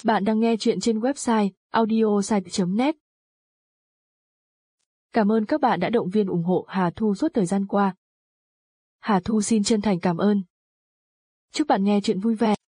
Bạn đang nghe chuyện trên website audiosite.net. Cảm ơn các bạn đã động viên ủng hộ Hà Thu suốt thời gian qua. Hà Thu xin chân thành cảm ơn. Chúc bạn nghe chuyện vui vẻ.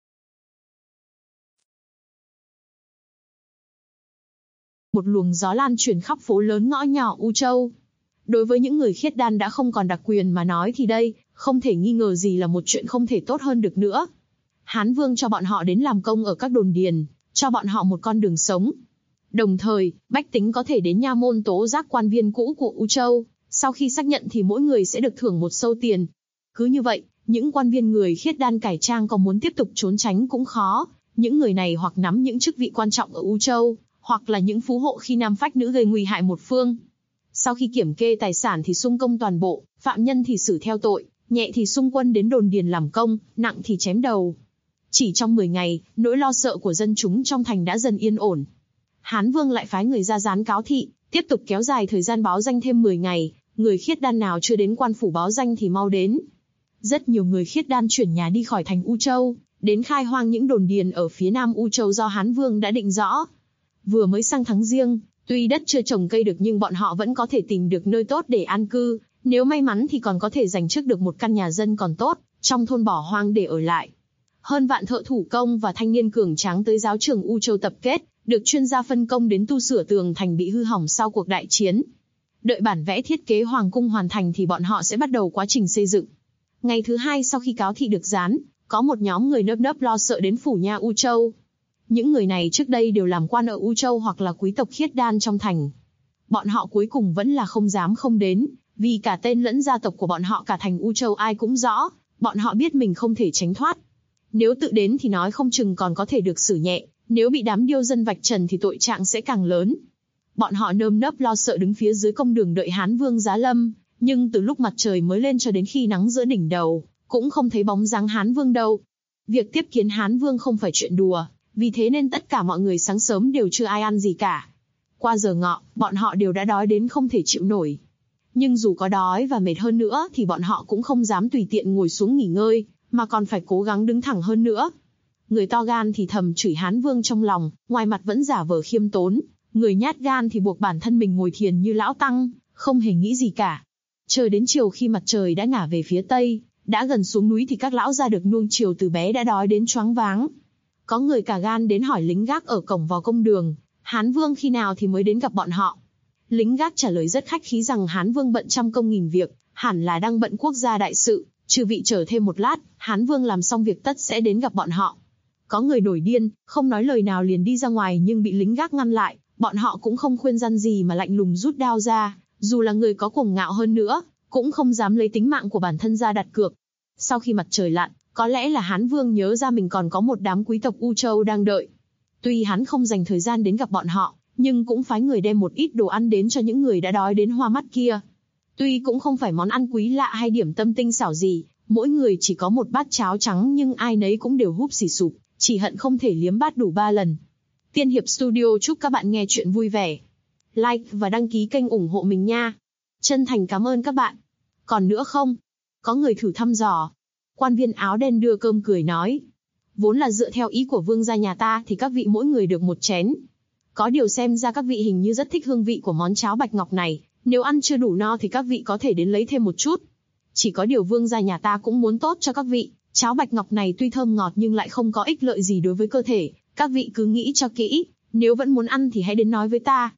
Một luồng gió lan truyền khắp phố lớn ngõ nhỏ U Châu. Đối với những người khiết đan đã không còn đặc quyền mà nói thì đây, không thể nghi ngờ gì là một chuyện không thể tốt hơn được nữa. Hán Vương cho bọn họ đến làm công ở các đồn điền, cho bọn họ một con đường sống. Đồng thời, bách tính có thể đến nha môn tố giác quan viên cũ của U Châu, sau khi xác nhận thì mỗi người sẽ được thưởng một sâu tiền. Cứ như vậy, những quan viên người khiết đan cải trang còn muốn tiếp tục trốn tránh cũng khó, những người này hoặc nắm những chức vị quan trọng ở U Châu, hoặc là những phú hộ khi nam phách nữ gây nguy hại một phương. Sau khi kiểm kê tài sản thì xung công toàn bộ, phạm nhân thì xử theo tội, nhẹ thì xung quân đến đồn điền làm công, nặng thì chém đầu. Chỉ trong 10 ngày, nỗi lo sợ của dân chúng trong thành đã dần yên ổn. Hán Vương lại phái người ra gián cáo thị, tiếp tục kéo dài thời gian báo danh thêm 10 ngày, người khiết đan nào chưa đến quan phủ báo danh thì mau đến. Rất nhiều người khiết đan chuyển nhà đi khỏi thành U Châu, đến khai hoang những đồn điền ở phía nam U Châu do Hán Vương đã định rõ. Vừa mới sang tháng Giêng, tuy đất chưa trồng cây được nhưng bọn họ vẫn có thể tìm được nơi tốt để an cư, nếu may mắn thì còn có thể giành trước được một căn nhà dân còn tốt, trong thôn bỏ hoang để ở lại. Hơn vạn thợ thủ công và thanh niên cường tráng tới giáo trường U Châu tập kết, được chuyên gia phân công đến tu sửa tường thành bị hư hỏng sau cuộc đại chiến. Đợi bản vẽ thiết kế hoàng cung hoàn thành thì bọn họ sẽ bắt đầu quá trình xây dựng. Ngày thứ hai sau khi cáo thị được dán, có một nhóm người nơm nớp lo sợ đến phủ nha U Châu. Những người này trước đây đều làm quan ở U Châu hoặc là quý tộc khiết đan trong thành. Bọn họ cuối cùng vẫn là không dám không đến, vì cả tên lẫn gia tộc của bọn họ cả thành U Châu ai cũng rõ, bọn họ biết mình không thể tránh thoát. Nếu tự đến thì nói không chừng còn có thể được xử nhẹ, nếu bị đám điêu dân vạch trần thì tội trạng sẽ càng lớn. Bọn họ nơm nớp lo sợ đứng phía dưới công đường đợi Hán Vương giáng lâm, nhưng từ lúc mặt trời mới lên cho đến khi nắng giữa đỉnh đầu, cũng không thấy bóng dáng Hán Vương đâu. Việc tiếp kiến Hán Vương không phải chuyện đùa, vì thế nên tất cả mọi người sáng sớm đều chưa ai ăn gì cả. Qua giờ ngọ, bọn họ đều đã đói đến không thể chịu nổi. Nhưng dù có đói và mệt hơn nữa thì bọn họ cũng không dám tùy tiện ngồi xuống nghỉ ngơi, mà còn phải cố gắng đứng thẳng hơn nữa. Người to gan thì thầm chửi Hán Vương trong lòng, ngoài mặt vẫn giả vờ khiêm tốn. Người nhát gan thì buộc bản thân mình ngồi thiền như lão tăng, không hề nghĩ gì cả. Chờ đến chiều khi mặt trời đã ngả về phía tây, đã gần xuống núi thì các lão gia được nuông chiều từ bé đã đói đến choáng váng. Có người cả gan đến hỏi lính gác ở cổng vào công đường, Hán Vương khi nào thì mới đến gặp bọn họ. Lính gác trả lời rất khách khí rằng Hán Vương bận trăm công nghìn việc, hẳn là đang bận quốc gia đại sự, trừ vị chờ thêm một lát, Hán Vương làm xong việc tất sẽ đến gặp bọn họ. Có người nổi điên, không nói lời nào liền đi ra ngoài nhưng bị lính gác ngăn lại, bọn họ cũng không khuyên răn gì mà lạnh lùng rút đao ra, dù là người có cuồng ngạo hơn nữa, cũng không dám lấy tính mạng của bản thân ra đặt cược. Sau khi mặt trời lặn, có lẽ là Hán Vương nhớ ra mình còn có một đám quý tộc U Châu đang đợi. Tuy hắn không dành thời gian đến gặp bọn họ, nhưng cũng phái người đem một ít đồ ăn đến cho những người đã đói đến hoa mắt kia. Tuy cũng không phải món ăn quý lạ hay điểm tâm tinh xảo gì, mỗi người chỉ có một bát cháo trắng nhưng ai nấy cũng đều húp xì sụp, chỉ hận không thể liếm bát đủ 3 lần. Tiên Hiệp Studio chúc các bạn nghe chuyện vui vẻ. Like và đăng ký kênh ủng hộ mình nha. Chân thành cảm ơn các bạn. Còn nữa không? Có người thử thăm dò. Quan viên áo đen đưa cơm cười nói. Vốn là dựa theo ý của vương gia nhà ta thì các vị mỗi người được một chén. Có điều xem ra các vị hình như rất thích hương vị của món cháo bạch ngọc này. Nếu ăn chưa đủ no thì các vị có thể đến lấy thêm một chút. Chỉ có điều vương gia nhà ta cũng muốn tốt cho các vị. Cháo bạch ngọc này tuy thơm ngọt nhưng lại không có ích lợi gì đối với cơ thể. Các vị cứ nghĩ cho kỹ. Nếu vẫn muốn ăn thì hãy đến nói với ta.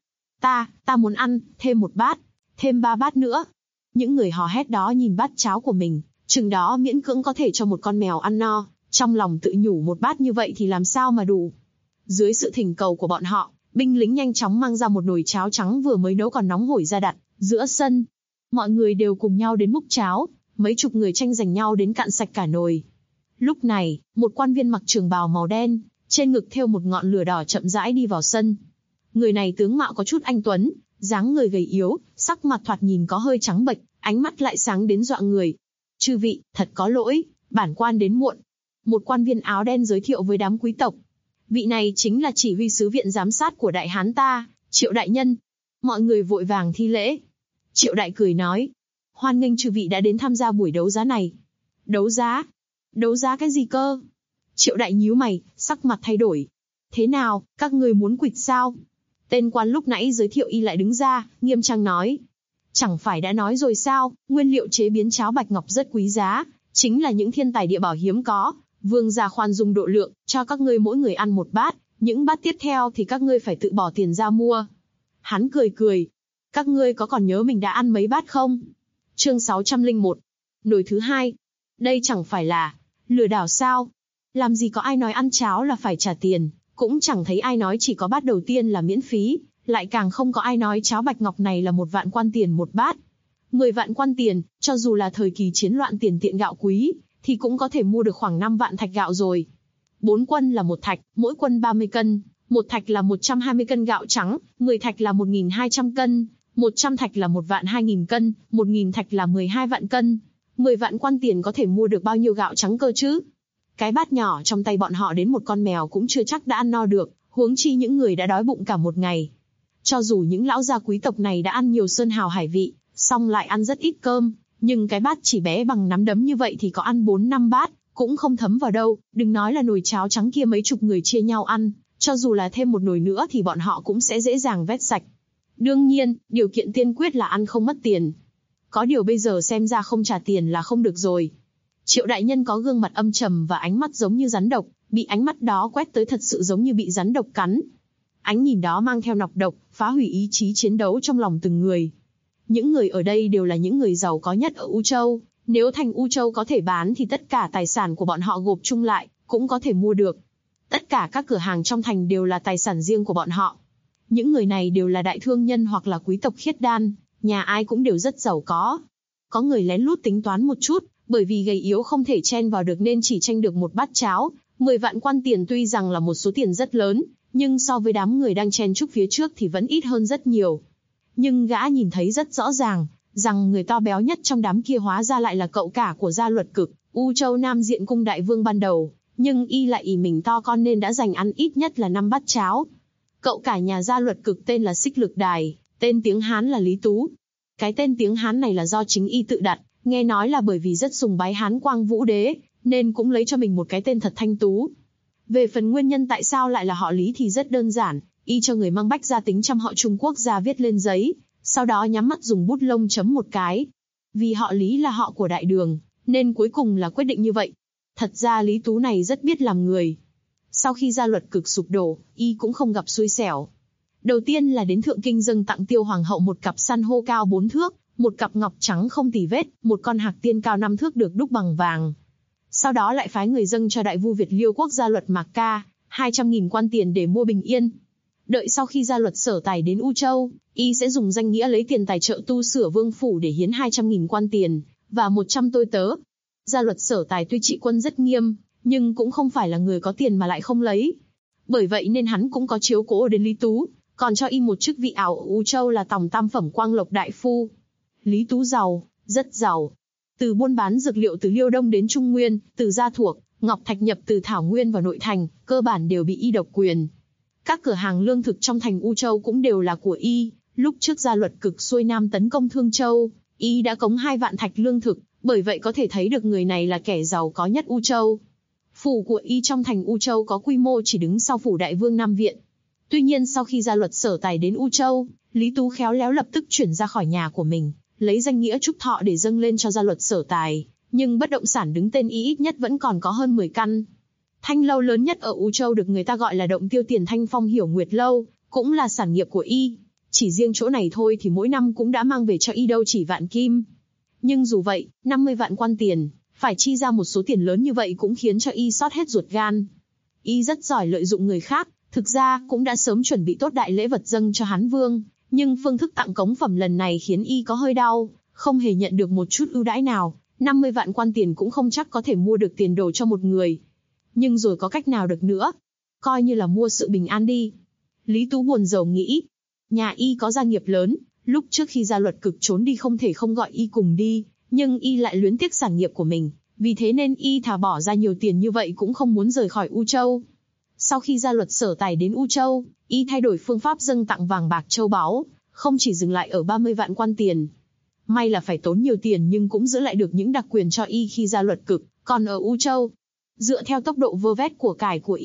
Ta muốn ăn, thêm một bát, thêm 3 bát nữa. Những người hò hét đó nhìn bát cháo của mình, chừng đó miễn cưỡng có thể cho một con mèo ăn no. Trong lòng tự nhủ một bát như vậy thì làm sao mà đủ. Dưới sự thỉnh cầu của bọn họ, binh lính nhanh chóng mang ra một nồi cháo trắng vừa mới nấu còn nóng hổi ra đặt giữa sân. Mọi người đều cùng nhau đến múc cháo, mấy chục người tranh giành nhau đến cạn sạch cả nồi. Lúc này, một quan viên mặc trường bào màu đen, trên ngực thêu một ngọn lửa đỏ chậm rãi đi vào sân. Người này tướng mạo có chút anh tuấn, dáng người gầy yếu, sắc mặt thoạt nhìn có hơi trắng bệch, ánh mắt lại sáng đến dọa người. Chư vị, thật có lỗi, bản quan đến muộn. Một quan viên áo đen giới thiệu với đám quý tộc. Vị này chính là chỉ huy sứ viện giám sát của Đại Hán ta, Triệu đại nhân. Mọi người vội vàng thi lễ. Triệu đại cười nói, hoan nghênh chư vị đã đến tham gia buổi đấu giá này. Đấu giá? Đấu giá cái gì cơ? Triệu đại nhíu mày, sắc mặt thay đổi. Thế nào, các ngươi muốn quỵt sao? Tên quan lúc nãy giới thiệu y lại đứng ra, nghiêm trang nói. Chẳng phải đã nói rồi sao, nguyên liệu chế biến cháo bạch ngọc rất quý giá, chính là những thiên tài địa bảo hiếm có. Vương gia khoan dung độ lượng, cho các ngươi mỗi người ăn một bát, những bát tiếp theo thì các ngươi phải tự bỏ tiền ra mua. Hắn cười cười. Các ngươi có còn nhớ mình đã ăn mấy bát không? Chương 601. Nồi thứ hai. Đây chẳng phải là lừa đảo sao? Làm gì có ai nói ăn cháo là phải trả tiền, cũng chẳng thấy ai nói chỉ có bát đầu tiên là miễn phí, lại càng không có ai nói cháo bạch ngọc này là 1 vạn quan tiền một bát. 10 vạn quan tiền, cho dù là thời kỳ chiến loạn tiền tiện gạo quý, thì cũng có thể mua được khoảng 5 vạn thạch gạo rồi. 4 quân là 1 thạch, mỗi quân 30 cân, 1 thạch là 120 cân gạo trắng, 10 thạch là 1.200 cân, 100 thạch là 1 vạn 2.000 cân, 1.000 thạch là 12 vạn cân. 10 vạn quan tiền có thể mua được bao nhiêu gạo trắng cơ chứ? Cái bát nhỏ trong tay bọn họ đến một con mèo cũng chưa chắc đã ăn no được, huống chi những người đã đói bụng cả một ngày. Cho dù những lão gia quý tộc này đã ăn nhiều sơn hào hải vị, song lại ăn rất ít cơm, nhưng cái bát chỉ bé bằng nắm đấm như vậy thì có ăn 4-5 bát, cũng không thấm vào đâu, đừng nói là nồi cháo trắng kia mấy chục người chia nhau ăn, cho dù là thêm một nồi nữa thì bọn họ cũng sẽ dễ dàng vét sạch. Đương nhiên, điều kiện tiên quyết là ăn không mất tiền. Có điều bây giờ xem ra không trả tiền là không được rồi. Triệu đại nhân có gương mặt âm trầm và ánh mắt giống như rắn độc, bị ánh mắt đó quét tới thật sự giống như bị rắn độc cắn. Ánh nhìn đó mang theo nọc độc, phá hủy ý chí chiến đấu trong lòng từng người. Những người ở đây đều là những người giàu có nhất ở U Châu, nếu thành U Châu có thể bán thì tất cả tài sản của bọn họ gộp chung lại, cũng có thể mua được. Tất cả các cửa hàng trong thành đều là tài sản riêng của bọn họ. Những người này đều là đại thương nhân hoặc là quý tộc khiết đan, nhà ai cũng đều rất giàu có. Có người lén lút tính toán một chút, bởi vì gầy yếu không thể chen vào được nên chỉ tranh được một bát cháo. 10 vạn quan tiền tuy rằng là một số tiền rất lớn, nhưng so với đám người đang chen chúc phía trước thì vẫn ít hơn rất nhiều. Nhưng gã nhìn thấy rất rõ ràng, rằng người to béo nhất trong đám kia hóa ra lại là cậu cả của Gia Luật Cực, U Châu Nam Diện Cung đại vương ban đầu, nhưng y lại ỷ mình to con nên đã dành ăn ít nhất là 5 bát cháo. Cậu cả nhà Gia Luật Cực tên là Xích Lực Đài, tên tiếng Hán là Lý Tú. Cái tên tiếng Hán này là do chính y tự đặt, nghe nói là bởi vì rất sùng bái Hán Quang Vũ Đế, nên cũng lấy cho mình một cái tên thật thanh tú. Về phần nguyên nhân tại sao lại là họ Lý thì rất đơn giản, y cho người mang bách gia tính trăm họ Trung Quốc ra viết lên giấy, sau đó nhắm mắt dùng bút lông chấm một cái. Vì họ Lý là họ của Đại Đường, nên cuối cùng là quyết định như vậy. Thật ra Lý Tú này rất biết làm người. Sau khi Gia Luật Cực sụp đổ, y cũng không gặp xui xẻo. Đầu tiên là đến Thượng Kinh dâng tặng Tiêu Hoàng hậu một cặp san hô cao 4 thước, một cặp ngọc trắng không tì vết, một con hạc tiên cao 5 thước được đúc bằng vàng. Sau đó lại phái người dâng cho đại vu Việt Liêu quốc Gia Luật Mạc Ca 200.000 quan tiền để mua bình yên. Đợi sau khi Gia Luật Sở Tài đến U Châu, y sẽ dùng danh nghĩa lấy tiền tài trợ tu sửa vương phủ để hiến 200.000 quan tiền và 100 tôi tớ. Gia Luật Sở Tài tuy trị quân rất nghiêm, nhưng cũng không phải là người có tiền mà lại không lấy. Bởi vậy nên hắn cũng có chiếu cố đến Lý Tú, còn cho y một chức vị ảo ở U Châu là Tòng Tam Phẩm Quang Lộc Đại Phu. Lý Tú giàu, rất giàu. Từ buôn bán dược liệu từ Liêu Đông đến Trung Nguyên, từ gia thuộc, ngọc thạch nhập từ Thảo Nguyên vào nội thành, cơ bản đều bị y độc quyền. Các cửa hàng lương thực trong thành U Châu cũng đều là của y. Lúc trước Gia Luật Cực xuôi nam tấn công Thương Châu, y đã cống 2 vạn thạch lương thực, bởi vậy có thể thấy được người này là kẻ giàu có nhất U Châu. Phủ của y trong thành U Châu có quy mô chỉ đứng sau phủ Đại Vương Nam Viện. Tuy nhiên sau khi Gia Luật Sở Tài đến U Châu, Lý Tú khéo léo lập tức chuyển ra khỏi nhà của mình, lấy danh nghĩa Trúc Thọ để dâng lên cho Gia Luật Sở Tài, nhưng bất động sản đứng tên y ít nhất vẫn còn có hơn 10 căn. Thanh lâu lớn nhất ở U Châu được người ta gọi là Động Tiêu Tiền Thanh Phong Hiểu Nguyệt Lâu, cũng là sản nghiệp của y. Chỉ riêng chỗ này thôi thì mỗi năm cũng đã mang về cho y đâu chỉ vạn kim. Nhưng dù vậy, 50 vạn quan tiền, phải chi ra một số tiền lớn như vậy cũng khiến cho y xót hết ruột gan. Y rất giỏi lợi dụng người khác, thực ra cũng đã sớm chuẩn bị tốt đại lễ vật dâng cho Hán Vương, nhưng phương thức tặng cống phẩm lần này khiến y có hơi đau, không hề nhận được một chút ưu đãi nào. 50 vạn quan tiền cũng không chắc có thể mua được tiền đồ cho một người. Nhưng rồi có cách nào được nữa? Coi như là mua sự bình an đi. Lý Tú buồn rầu nghĩ. Nhà y có gia nghiệp lớn, lúc trước khi Gia Luật Cực trốn đi không thể không gọi y cùng đi, nhưng y lại luyến tiếc sản nghiệp của mình, vì thế nên y thà bỏ ra nhiều tiền như vậy cũng không muốn rời khỏi U Châu. Sau khi Gia Luật Sở Tài đến U Châu, y thay đổi phương pháp dâng tặng vàng bạc châu báu, không chỉ dừng lại ở 30 vạn quan tiền. May là phải tốn nhiều tiền nhưng cũng giữ lại được những đặc quyền cho y khi Gia Luật Cực còn ở U Châu. Dựa theo tốc độ vơ vét của cải của y,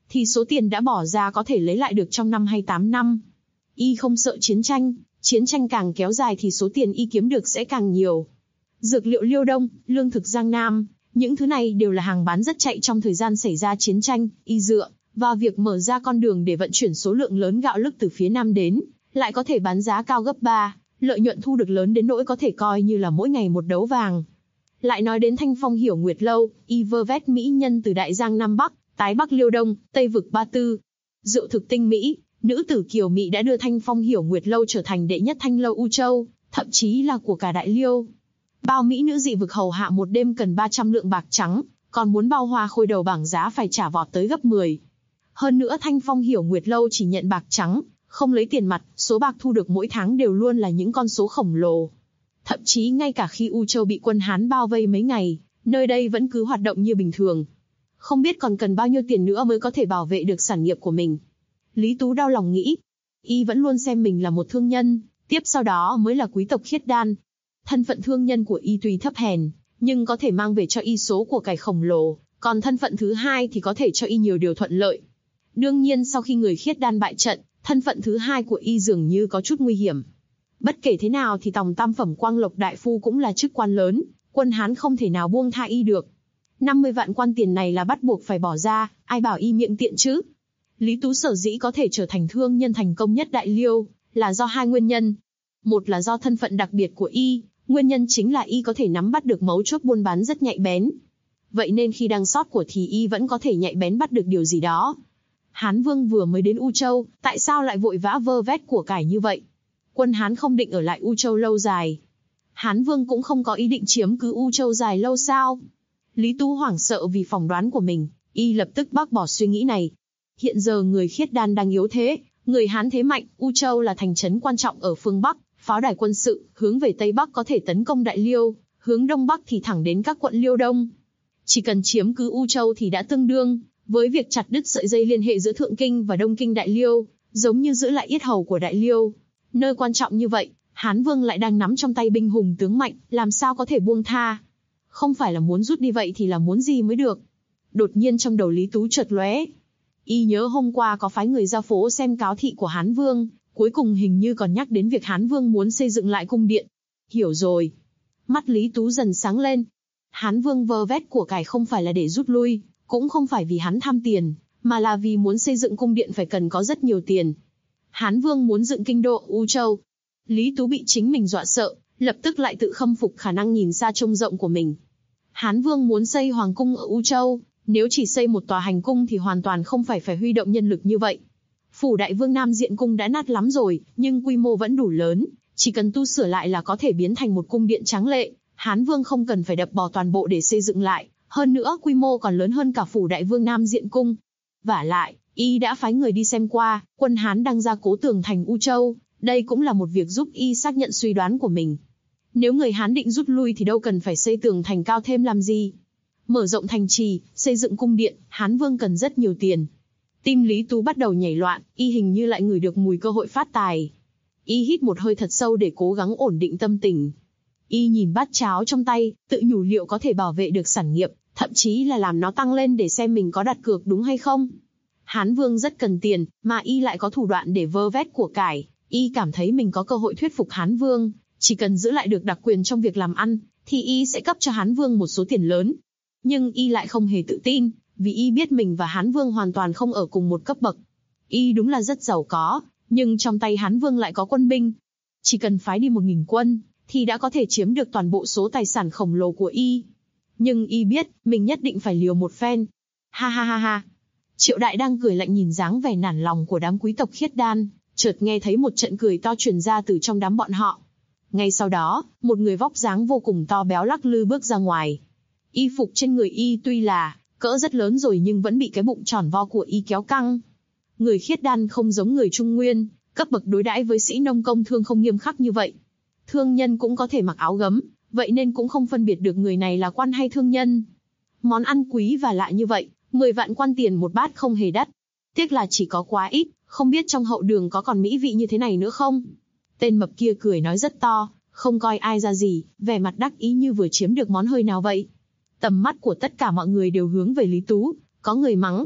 thì số tiền đã bỏ ra có thể lấy lại được trong 5 hay 8 năm. Y không sợ chiến tranh càng kéo dài thì số tiền y kiếm được sẽ càng nhiều. Dược liệu Liêu Đông, lương thực Giang Nam, những thứ này đều là hàng bán rất chạy trong thời gian xảy ra chiến tranh. Y dựa vào việc mở ra con đường để vận chuyển số lượng lớn gạo lứt từ phía Nam đến, lại có thể bán giá cao gấp 3, lợi nhuận thu được lớn đến nỗi có thể coi như là mỗi ngày một đấu vàng. Lại nói đến Thanh Phong Hiểu Nguyệt Lâu, y vơ vét mỹ nhân từ Đại Giang Nam Bắc, Tái Bắc Liêu Đông, Tây vực Ba Tư. Rượu thực tinh mỹ, nữ tử kiều mỹ đã đưa Thanh Phong Hiểu Nguyệt Lâu trở thành đệ nhất thanh lâu U Châu, thậm chí là của cả Đại Liêu. Bao mỹ nữ dị vực hầu hạ một đêm cần 300 lượng bạc trắng, còn muốn bao hoa khôi đầu bảng giá phải trả vọt tới gấp 10. Hơn nữa Thanh Phong Hiểu Nguyệt Lâu chỉ nhận bạc trắng, không lấy tiền mặt, số bạc thu được mỗi tháng đều luôn là những con số khổng lồ. Thậm chí ngay cả khi U Châu bị quân Hán bao vây mấy ngày, nơi đây vẫn cứ hoạt động như bình thường. Không biết còn cần bao nhiêu tiền nữa mới có thể bảo vệ được sản nghiệp của mình. Lý Tú đau lòng nghĩ, y vẫn luôn xem mình là một thương nhân, tiếp sau đó mới là quý tộc khiết đan. Thân phận thương nhân của y tuy thấp hèn, nhưng có thể mang về cho y số của cải khổng lồ, còn thân phận thứ hai thì có thể cho y nhiều điều thuận lợi. Đương nhiên sau khi người khiết đan bại trận, thân phận thứ hai của y dường như có chút nguy hiểm. Bất kể thế nào thì tòng tam phẩm Quang Lộc đại phu cũng là chức quan lớn, quân Hán không thể nào buông tha y được. 50 vạn quan tiền này là bắt buộc phải bỏ ra, ai bảo y miệng tiện chứ? Lý Tú sở dĩ có thể trở thành thương nhân thành công nhất Đại Liêu, là do hai nguyên nhân. Một là do thân phận đặc biệt của y, nguyên nhân chính là y có thể nắm bắt được mấu chốt buôn bán rất nhạy bén. Vậy nên khi đang sót của thì y vẫn có thể nhạy bén bắt được điều gì đó. Hán Vương vừa mới đến U Châu, tại sao lại vội vã vơ vét của cải như vậy? Quân Hán không định ở lại U Châu lâu dài. Hán Vương cũng không có ý định chiếm cứ U Châu dài lâu sao? Lý Tú hoảng sợ vì phỏng đoán của mình, y lập tức bác bỏ suy nghĩ này. Hiện giờ người khiết đan đang yếu thế, người Hán thế mạnh, U Châu là thành trấn quan trọng ở phương Bắc, pháo đài quân sự, hướng về Tây Bắc có thể tấn công Đại Liêu, hướng Đông Bắc thì thẳng đến các quận Liêu Đông. Chỉ cần chiếm cứ U Châu thì đã tương đương với việc chặt đứt sợi dây liên hệ giữa Thượng Kinh và Đông Kinh Đại Liêu, giống như giữ lại yết hầu của Đại Liêu. Nơi quan trọng như vậy, Hán Vương lại đang nắm trong tay binh hùng tướng mạnh, làm sao có thể buông tha? Không phải là muốn rút đi vậy thì là muốn gì mới được? Đột nhiên trong đầu Lý Tú chợt lóe. Y nhớ hôm qua có phái người ra phố xem cáo thị của Hán Vương, cuối cùng hình như còn nhắc đến việc Hán Vương muốn xây dựng lại cung điện. Hiểu rồi. Mắt Lý Tú dần sáng lên. Hán Vương vơ vét của cải không phải là để rút lui, cũng không phải vì hắn tham tiền, mà là vì muốn xây dựng cung điện phải cần có rất nhiều tiền. Hán Vương muốn dựng kinh đô U Châu. Lý Tú bị chính mình dọa sợ, lập tức lại tự khâm phục khả năng nhìn xa trông rộng của mình. Hán Vương muốn xây hoàng cung ở U Châu, nếu chỉ xây một tòa hành cung thì hoàn toàn không phải huy động nhân lực như vậy. Phủ Đại Vương Nam Diện Cung đã nát lắm rồi, nhưng quy mô vẫn đủ lớn, chỉ cần tu sửa lại là có thể biến thành một cung điện tráng lệ. Hán Vương không cần phải đập bỏ toàn bộ để xây dựng lại, hơn nữa quy mô còn lớn hơn cả Phủ Đại Vương Nam Diện Cung. Vả lại, y đã phái người đi xem qua, quân Hán đang gia cố tường thành U Châu, đây cũng là một việc giúp y xác nhận suy đoán của mình. Nếu người Hán định rút lui thì đâu cần phải xây tường thành cao thêm làm gì. Mở rộng thành trì, xây dựng cung điện, Hán Vương cần rất nhiều tiền. Tim Lý Tú bắt đầu nhảy loạn, y hình như lại ngửi được mùi cơ hội phát tài. Y hít một hơi thật sâu để cố gắng ổn định tâm tình. Y nhìn bát cháo trong tay, tự nhủ liệu có thể bảo vệ được sản nghiệp, thậm chí là làm nó tăng lên để xem mình có đặt cược đúng hay không. Hán Vương rất cần tiền, mà y lại có thủ đoạn để vơ vét của cải. Y cảm thấy mình có cơ hội thuyết phục Hán Vương, chỉ cần giữ lại được đặc quyền trong việc làm ăn, thì y sẽ cấp cho Hán Vương một số tiền lớn. Nhưng y lại không hề tự tin, vì y biết mình và Hán Vương hoàn toàn không ở cùng một cấp bậc. Y đúng là rất giàu có, nhưng trong tay Hán Vương lại có quân binh. Chỉ cần phái đi 1000 quân, thì đã có thể chiếm được toàn bộ số tài sản khổng lồ của y. Nhưng y biết, mình nhất định phải liều một phen. Ha ha ha ha. Triệu Đại đang cười lạnh nhìn dáng vẻ nản lòng của đám quý tộc khiết đan, chợt nghe thấy một trận cười to truyền ra từ trong đám bọn họ. Ngay sau đó, một người vóc dáng vô cùng to béo lắc lư bước ra ngoài. Y phục trên người y tuy là cỡ rất lớn rồi nhưng vẫn bị cái bụng tròn vo của y kéo căng. Người khiết đan không giống người Trung Nguyên, cấp bậc đối đãi với sĩ nông công thương không nghiêm khắc như vậy. Thương nhân cũng có thể mặc áo gấm, vậy nên cũng không phân biệt được người này là quan hay thương nhân. Món ăn quý và lạ như vậy, 10 vạn quan tiền một bát không hề đắt. Tiếc là chỉ có quá ít, không biết trong hậu đường có còn mỹ vị như thế này nữa không? Tên mập kia cười nói rất to, không coi ai ra gì, vẻ mặt đắc ý như vừa chiếm được món hơi nào vậy. Tầm mắt của tất cả mọi người đều hướng về Lý Tú, có người mắng.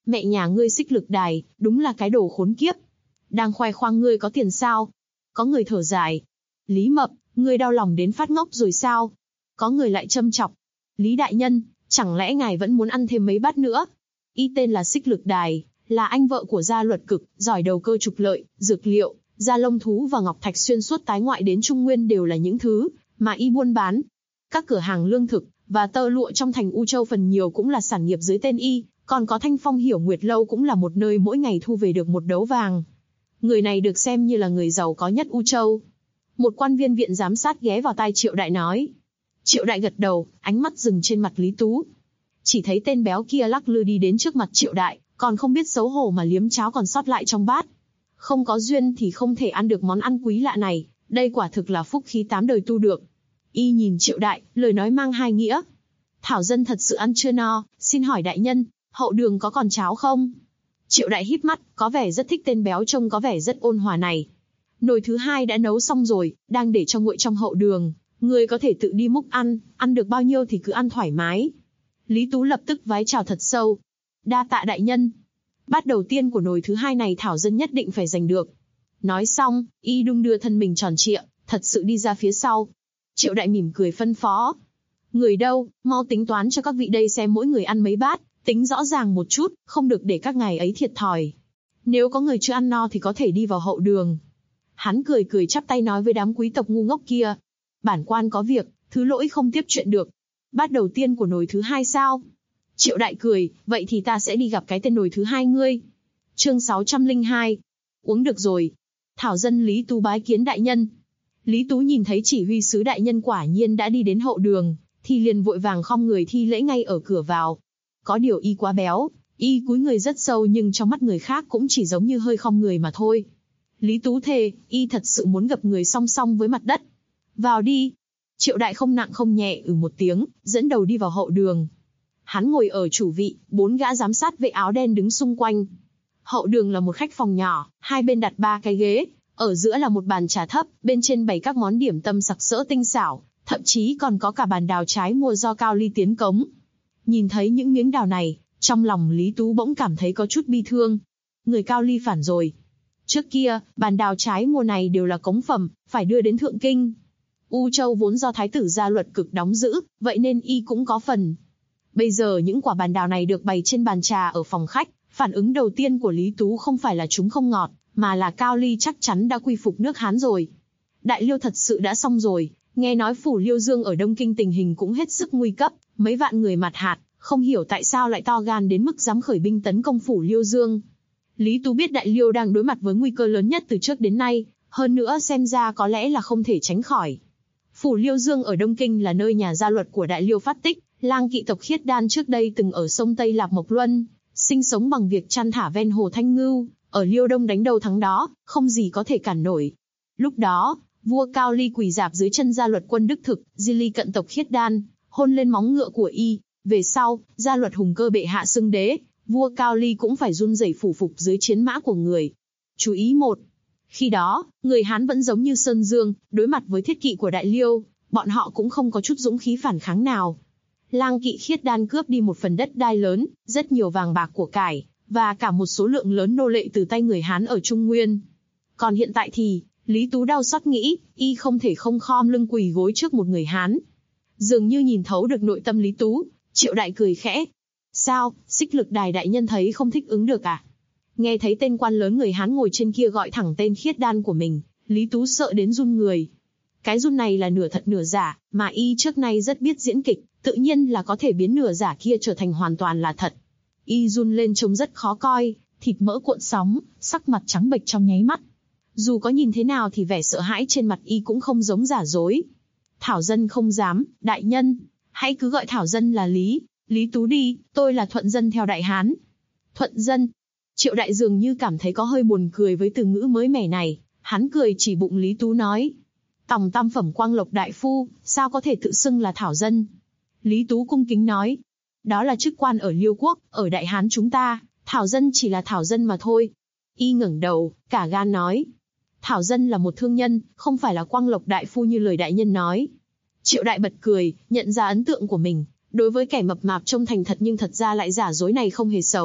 Mẹ nhà ngươi Xích Lực Đài, đúng là cái đồ khốn kiếp. Đang khoe khoang ngươi có tiền sao? Có người thở dài. Lý Mập, ngươi đau lòng đến phát ngốc rồi sao? Có người lại châm chọc. Lý đại nhân, chẳng lẽ ngài vẫn muốn ăn thêm mấy bát nữa? Y tên là Xích Lực Đài, là anh vợ của Gia Luật Cực, giỏi đầu cơ trục lợi, dược liệu, da lông thú và ngọc thạch xuyên suốt tái ngoại đến Trung Nguyên đều là những thứ mà y buôn bán. Các cửa hàng lương thực và tơ lụa trong thành U Châu phần nhiều cũng là sản nghiệp dưới tên y, còn có Thanh Phong Hiểu Nguyệt Lâu cũng là một nơi mỗi ngày thu về được một đấu vàng. Người này được xem như là người giàu có nhất U Châu. Một quan viên viện giám sát ghé vào tai Triệu Đại nói. Triệu Đại gật đầu, ánh mắt dừng trên mặt Lý Tú. Chỉ thấy tên béo kia lắc lư đi đến trước mặt Triệu Đại, còn không biết xấu hổ mà liếm cháo còn sót lại trong bát. Không có duyên thì không thể ăn được món ăn quý lạ này, đây quả thực là phúc khí 8 đời tu được. Y nhìn Triệu Đại, lời nói mang hai nghĩa. Thảo dân thật sự ăn chưa no, xin hỏi đại nhân, hậu đường có còn cháo không? Triệu Đại híp mắt, có vẻ rất thích tên béo trông có vẻ rất ôn hòa này. Nồi thứ hai đã nấu xong rồi, đang để cho nguội trong hậu đường, ngươi có thể tự đi múc ăn được bao nhiêu thì cứ ăn thoải mái. Lý Tú lập tức vái chào thật sâu. Đa tạ đại nhân. Bát đầu tiên của nồi thứ hai này Thảo dân nhất định phải giành được. Nói xong, y đung đưa thân mình tròn trịa, thật sự đi ra phía sau. Triệu Đại mỉm cười phân phó. Người đâu, mau tính toán cho các vị đây xem mỗi người ăn mấy bát, tính rõ ràng một chút, không được để các ngài ấy thiệt thòi. Nếu có người chưa ăn no thì có thể đi vào hậu đường. Hắn cười cười chắp tay nói với đám quý tộc ngu ngốc kia. Bản quan có việc, thứ lỗi không tiếp chuyện được. Bát đầu tiên của nồi thứ hai sao? Triệu Đại cười, vậy thì ta sẽ đi gặp cái tên nồi thứ hai ngươi. Chương 602. Uống được rồi. Thảo dân Lý Tú bái kiến đại nhân. Lý Tú nhìn thấy chỉ huy sứ đại nhân quả nhiên đã đi đến hậu đường, thì liền vội vàng khom người thi lễ ngay ở cửa vào. Có điều y quá béo, y cúi người rất sâu nhưng trong mắt người khác cũng chỉ giống như hơi khom người mà thôi. Lý Tú thề, y thật sự muốn gặp người song song với mặt đất. Vào đi. Triệu Đại không nặng không nhẹ một tiếng, dẫn đầu đi vào hậu đường. Hắn ngồi ở chủ vị, 4 gã giám sát vệ áo đen đứng xung quanh. Hậu đường là một khách phòng nhỏ, hai bên đặt 3 cái ghế, ở giữa là một bàn trà thấp, bên trên bày các món điểm tâm sặc sỡ tinh xảo, thậm chí còn có cả bàn đào trái mua do Cao Ly tiến cống. Nhìn thấy những miếng đào này, trong lòng Lý Tú bỗng cảm thấy có chút bi thương. Người Cao Ly phản rồi. Trước kia, bàn đào trái mua này đều là cống phẩm, phải đưa đến Thượng Kinh. U Châu vốn do Thái tử Gia Luật Cực đóng giữ, vậy nên y cũng có phần. Bây giờ những quả bàn đào này được bày trên bàn trà ở phòng khách, phản ứng đầu tiên của Lý Tú không phải là chúng không ngọt, mà là Cao Ly chắc chắn đã quy phục nước Hán rồi. Đại Liêu thật sự đã xong rồi, nghe nói phủ Liêu Dương ở Đông Kinh tình hình cũng hết sức nguy cấp, mấy vạn người mặt hạt, không hiểu tại sao lại to gan đến mức dám khởi binh tấn công phủ Liêu Dương. Lý Tú biết Đại Liêu đang đối mặt với nguy cơ lớn nhất từ trước đến nay, hơn nữa xem ra có lẽ là không thể tránh khỏi. Phủ Liêu Dương ở Đông Kinh là nơi nhà Gia Luật của Đại Liêu phát tích, lang kỵ tộc Khiết Đan trước đây từng ở sông Tây Lạc Mộc Luân, sinh sống bằng việc chăn thả ven hồ Thanh Ngưu, ở Liêu Đông đánh đầu thắng đó, không gì có thể cản nổi. Lúc đó, vua Cao Ly quỳ rạp dưới chân Gia Luật quân Đức Thực, di ly cận tộc Khiết Đan, hôn lên móng ngựa của y. Về sau, Gia Luật hùng cơ bệ hạ xưng đế, vua Cao Ly cũng phải run rẩy phủ phục dưới chiến mã của người. Chú ý 1. Khi đó, người Hán vẫn giống như Sơn Dương, đối mặt với thiết kỵ của Đại Liêu, bọn họ cũng không có chút dũng khí phản kháng nào. Lang kỵ Khiết Đan cướp đi một phần đất đai lớn, rất nhiều vàng bạc của cải, và cả một số lượng lớn nô lệ từ tay người Hán ở Trung Nguyên. Còn hiện tại thì, Lý Tú đau xót nghĩ, y không thể không khom lưng quỳ gối trước một người Hán. Dường như nhìn thấu được nội tâm Lý Tú, Triệu Đại cười khẽ. Sao, Xích Lực Đài đại nhân thấy không thích ứng được à? Nghe thấy tên quan lớn người Hán ngồi trên kia gọi thẳng tên Khiết Đan của mình, Lý Tú sợ đến run người. Cái run này là nửa thật nửa giả, mà y trước nay rất biết diễn kịch, tự nhiên là có thể biến nửa giả kia trở thành hoàn toàn là thật. Y run lên trông rất khó coi, thịt mỡ cuộn sóng, sắc mặt trắng bệch trong nháy mắt. Dù có nhìn thế nào thì vẻ sợ hãi trên mặt y cũng không giống giả dối. Thảo dân không dám, đại nhân, hãy cứ gọi Thảo dân là Lý Tú đi, tôi là Thuận dân theo Đại Hán. Thuận dân. Triệu Đại dường như cảm thấy có hơi buồn cười với từ ngữ mới mẻ này, hắn cười chỉ bụng Lý Tú nói. Tòng tam phẩm Quang Lộc đại phu, sao có thể tự xưng là Thảo dân? Lý Tú cung kính nói. Đó là chức quan ở Liêu Quốc, ở Đại Hán chúng ta, Thảo dân chỉ là Thảo dân mà thôi. Y ngẩng đầu, cả gan nói. Thảo dân là một thương nhân, không phải là Quang Lộc đại phu như lời đại nhân nói. Triệu Đại bật cười, nhận ra ấn tượng của mình. Đối với kẻ mập mạp trông thành thật nhưng thật ra lại giả dối này không hề xấu,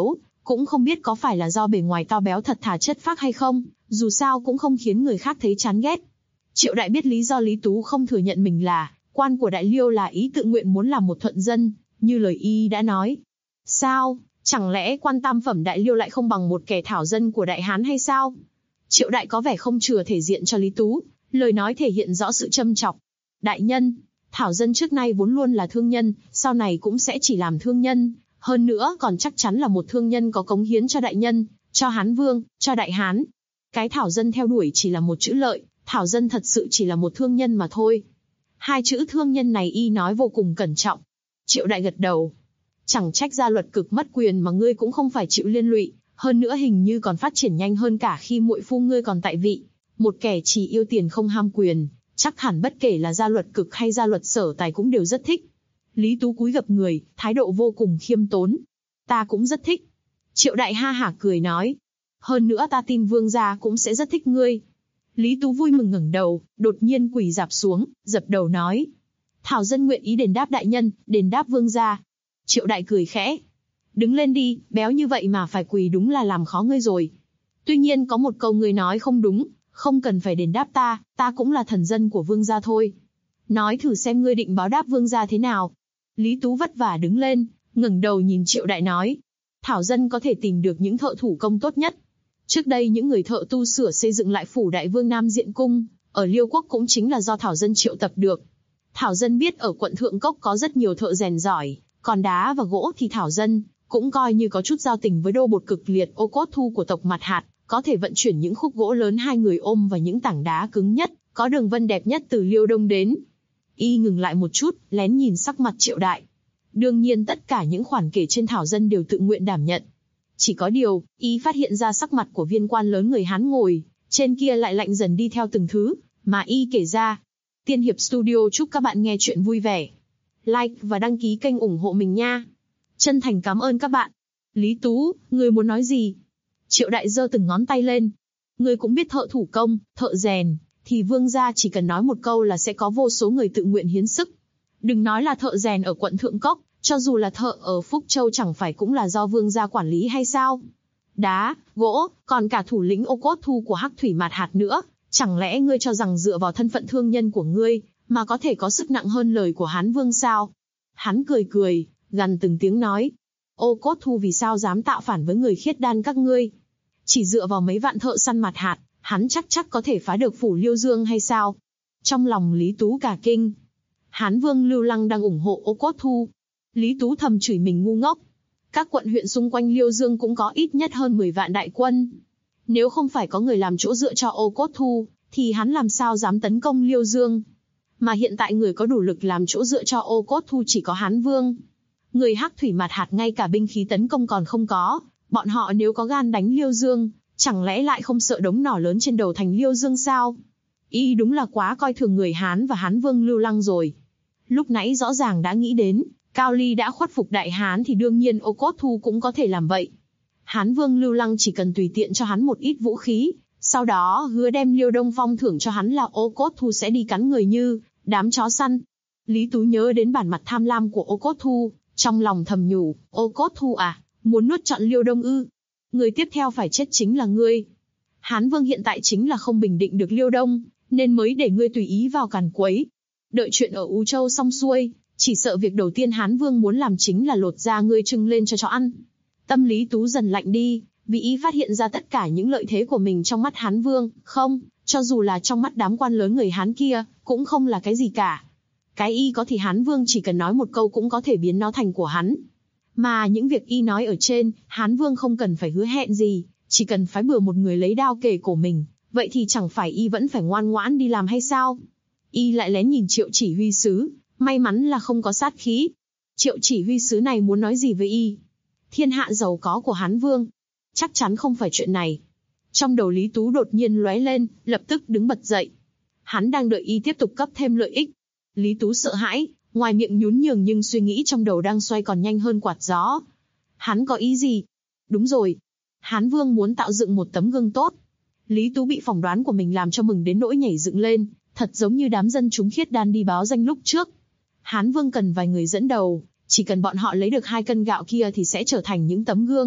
Cũng không biết có phải là do bề ngoài to béo thật thà chất phác hay không, dù sao cũng không khiến người khác thấy chán ghét. Triệu Đại biết lý do Lý Tú không thừa nhận mình là quan của Đại Liêu là ý tự nguyện muốn làm một thuận dân, như lời y đã nói. Sao, chẳng lẽ quan tam phẩm Đại Liêu lại không bằng một kẻ thảo dân của Đại Hán hay sao? Triệu Đại có vẻ không chừa thể diện cho Lý Tú, lời nói thể hiện rõ sự châm chọc. Đại nhân, thảo dân trước nay vốn luôn là thương nhân, sau này cũng sẽ chỉ làm thương nhân, hơn nữa còn chắc chắn là một thương nhân có cống hiến cho đại nhân, cho Hán Vương, cho Đại Hán. Cái thảo dân theo đuổi chỉ là một chữ lợi, thảo dân thật sự chỉ là một thương nhân mà thôi. Hai chữ thương nhân này y nói vô cùng cẩn trọng. Triệu Đại gật đầu. Chẳng trách gia luật cực mất quyền mà ngươi cũng không phải chịu liên lụy, hơn nữa hình như còn phát triển nhanh hơn cả khi muội phu ngươi còn tại vị. Một kẻ chỉ yêu tiền không ham quyền, chắc hẳn bất kể là gia luật cực hay gia luật sở tài cũng đều rất thích. Lý Tú cúi gập người, thái độ vô cùng khiêm tốn. Ta cũng rất thích. Triệu Đại ha hả cười nói. Hơn nữa ta tin vương gia cũng sẽ rất thích ngươi. Lý Tú vui mừng ngẩng đầu, đột nhiên quỳ rạp xuống, dập đầu nói. Thảo dân nguyện ý đền đáp đại nhân, đền đáp vương gia. Triệu Đại cười khẽ. Đứng lên đi, béo như vậy mà phải quỳ đúng là làm khó ngươi rồi. Tuy nhiên có một câu ngươi nói không đúng, không cần phải đền đáp ta cũng là thần dân của vương gia thôi. Nói thử xem ngươi định báo đáp vương gia thế nào. Lý Tú vất vả đứng lên, ngẩng đầu nhìn Triệu Đại nói. Thảo dân có thể tìm được những thợ thủ công tốt nhất. Trước đây những người thợ tu sửa xây dựng lại phủ Đại Vương Nam Diện Cung, ở Liêu Quốc cũng chính là do Thảo dân triệu tập được. Thảo dân biết ở quận Thượng Cốc có rất nhiều thợ rèn giỏi, còn đá và gỗ thì Thảo dân cũng coi như có chút giao tình với đô bột cực liệt Ô Cốt Thu của tộc Mặt Hạt, có thể vận chuyển những khúc gỗ lớn hai người ôm và những tảng đá cứng nhất, có đường vân đẹp nhất từ Liêu Đông đến. Y ngừng lại một chút, lén nhìn sắc mặt Triệu Đại. Đương nhiên tất cả những khoản kể trên Thảo dân đều tự nguyện đảm nhận. Chỉ có điều, y phát hiện ra sắc mặt của viên quan lớn người Hán ngồi trên kia lại lạnh dần đi theo từng thứ mà y kể ra. Tiên Hiệp Studio chúc các bạn nghe chuyện vui vẻ. Like và đăng ký kênh ủng hộ mình nha. Chân thành cảm ơn các bạn. Lý Tú, ngươi muốn nói gì? Triệu Đại giơ từng ngón tay lên. Ngươi cũng biết thợ thủ công, thợ rèn, thì vương gia chỉ cần nói một câu là sẽ có vô số người tự nguyện hiến sức. Đừng nói là thợ rèn ở quận Thượng Cốc, cho dù là thợ ở Phúc Châu chẳng phải cũng là do vương gia quản lý hay sao? Đá, gỗ, còn cả thủ lĩnh Ô Cốt Thu của Hắc Thủy Mạt Hạt nữa, chẳng lẽ ngươi cho rằng dựa vào thân phận thương nhân của ngươi mà có thể có sức nặng hơn lời của Hán Vương sao? Hắn cười cười, gằn từng tiếng nói. Ô Cốt Thu vì sao dám tạo phản với người khiết đan các ngươi? Chỉ dựa vào mấy vạn thợ săn Mạt Hạt, hắn chắc có thể phá được phủ Liêu Dương hay sao? Trong lòng Lý Tú cả kinh. Hán Vương Lưu Lăng đang ủng hộ Ô Cốt Thu. Lý Tú thầm chửi mình ngu ngốc. Các quận huyện xung quanh Liêu Dương cũng có ít nhất hơn 10 vạn đại quân. Nếu không phải có người làm chỗ dựa cho Ô Cốt Thu, thì hắn làm sao dám tấn công Liêu Dương? Mà hiện tại người có đủ lực làm chỗ dựa cho Ô Cốt Thu chỉ có Hán Vương. Người Hắc Thủy Mạt Hạt ngay cả binh khí tấn công còn không có, bọn họ nếu có gan đánh Liêu Dương, chẳng lẽ lại không sợ đống nỏ lớn trên đầu thành Liêu Dương sao? Y đúng là quá coi thường người Hán và Hán Vương Lưu Lăng rồi. Lúc nãy rõ ràng đã nghĩ đến, Cao Ly đã khuất phục Đại Hán thì đương nhiên Ô Cốt Thu cũng có thể làm vậy. Hán Vương Lưu Lăng chỉ cần tùy tiện cho hắn một ít vũ khí, sau đó hứa đem Liêu Đông Phong thưởng cho hắn là Ô Cốt Thu sẽ đi cắn người như đám chó săn. Lý Tú nhớ đến bản mặt tham lam của Ô Cốt Thu, trong lòng thầm nhủ, Ô Cốt Thu à, muốn nuốt trọn Liêu Đông ư? Người tiếp theo phải chết chính là ngươi. Hán Vương hiện tại chính là không bình định được Liêu Đông, nên mới để ngươi tùy ý vào càn quấy. Đợi chuyện ở U Châu xong xuôi, chỉ sợ việc đầu tiên Hán Vương muốn làm chính là lột da ngươi trưng lên cho chó ăn. Tâm Lý Tú dần lạnh đi, vì y phát hiện ra tất cả những lợi thế của mình trong mắt Hán Vương, không, cho dù là trong mắt đám quan lớn người Hán kia, cũng không là cái gì cả. Cái y có thì Hán Vương chỉ cần nói một câu cũng có thể biến nó thành của hắn. Mà những việc y nói ở trên, Hán Vương không cần phải hứa hẹn gì, chỉ cần phái bừa một người lấy đao kề cổ mình, vậy thì chẳng phải y vẫn phải ngoan ngoãn đi làm hay sao? Y lại lén nhìn Triệu Chỉ Huy Sứ, may mắn là không có sát khí. Triệu Chỉ Huy Sứ này muốn nói gì với y? Thiên hạ giàu có của Hán Vương, chắc chắn không phải chuyện này. Trong đầu Lý Tú đột nhiên lóe lên, lập tức đứng bật dậy. Hắn đang đợi y tiếp tục cấp thêm lợi ích. Lý Tú sợ hãi, ngoài miệng nhún nhường nhưng suy nghĩ trong đầu đang xoay còn nhanh hơn quạt gió. Hắn có ý gì? Đúng rồi, Hán Vương muốn tạo dựng một tấm gương tốt. Lý Tú bị phỏng đoán của mình làm cho mừng đến nỗi nhảy dựng lên, thật giống như đám dân chúng khiết đan đi báo danh lúc trước. Hán Vương cần vài người dẫn đầu, chỉ cần bọn họ lấy được 2 cân gạo kia thì sẽ trở thành những tấm gương,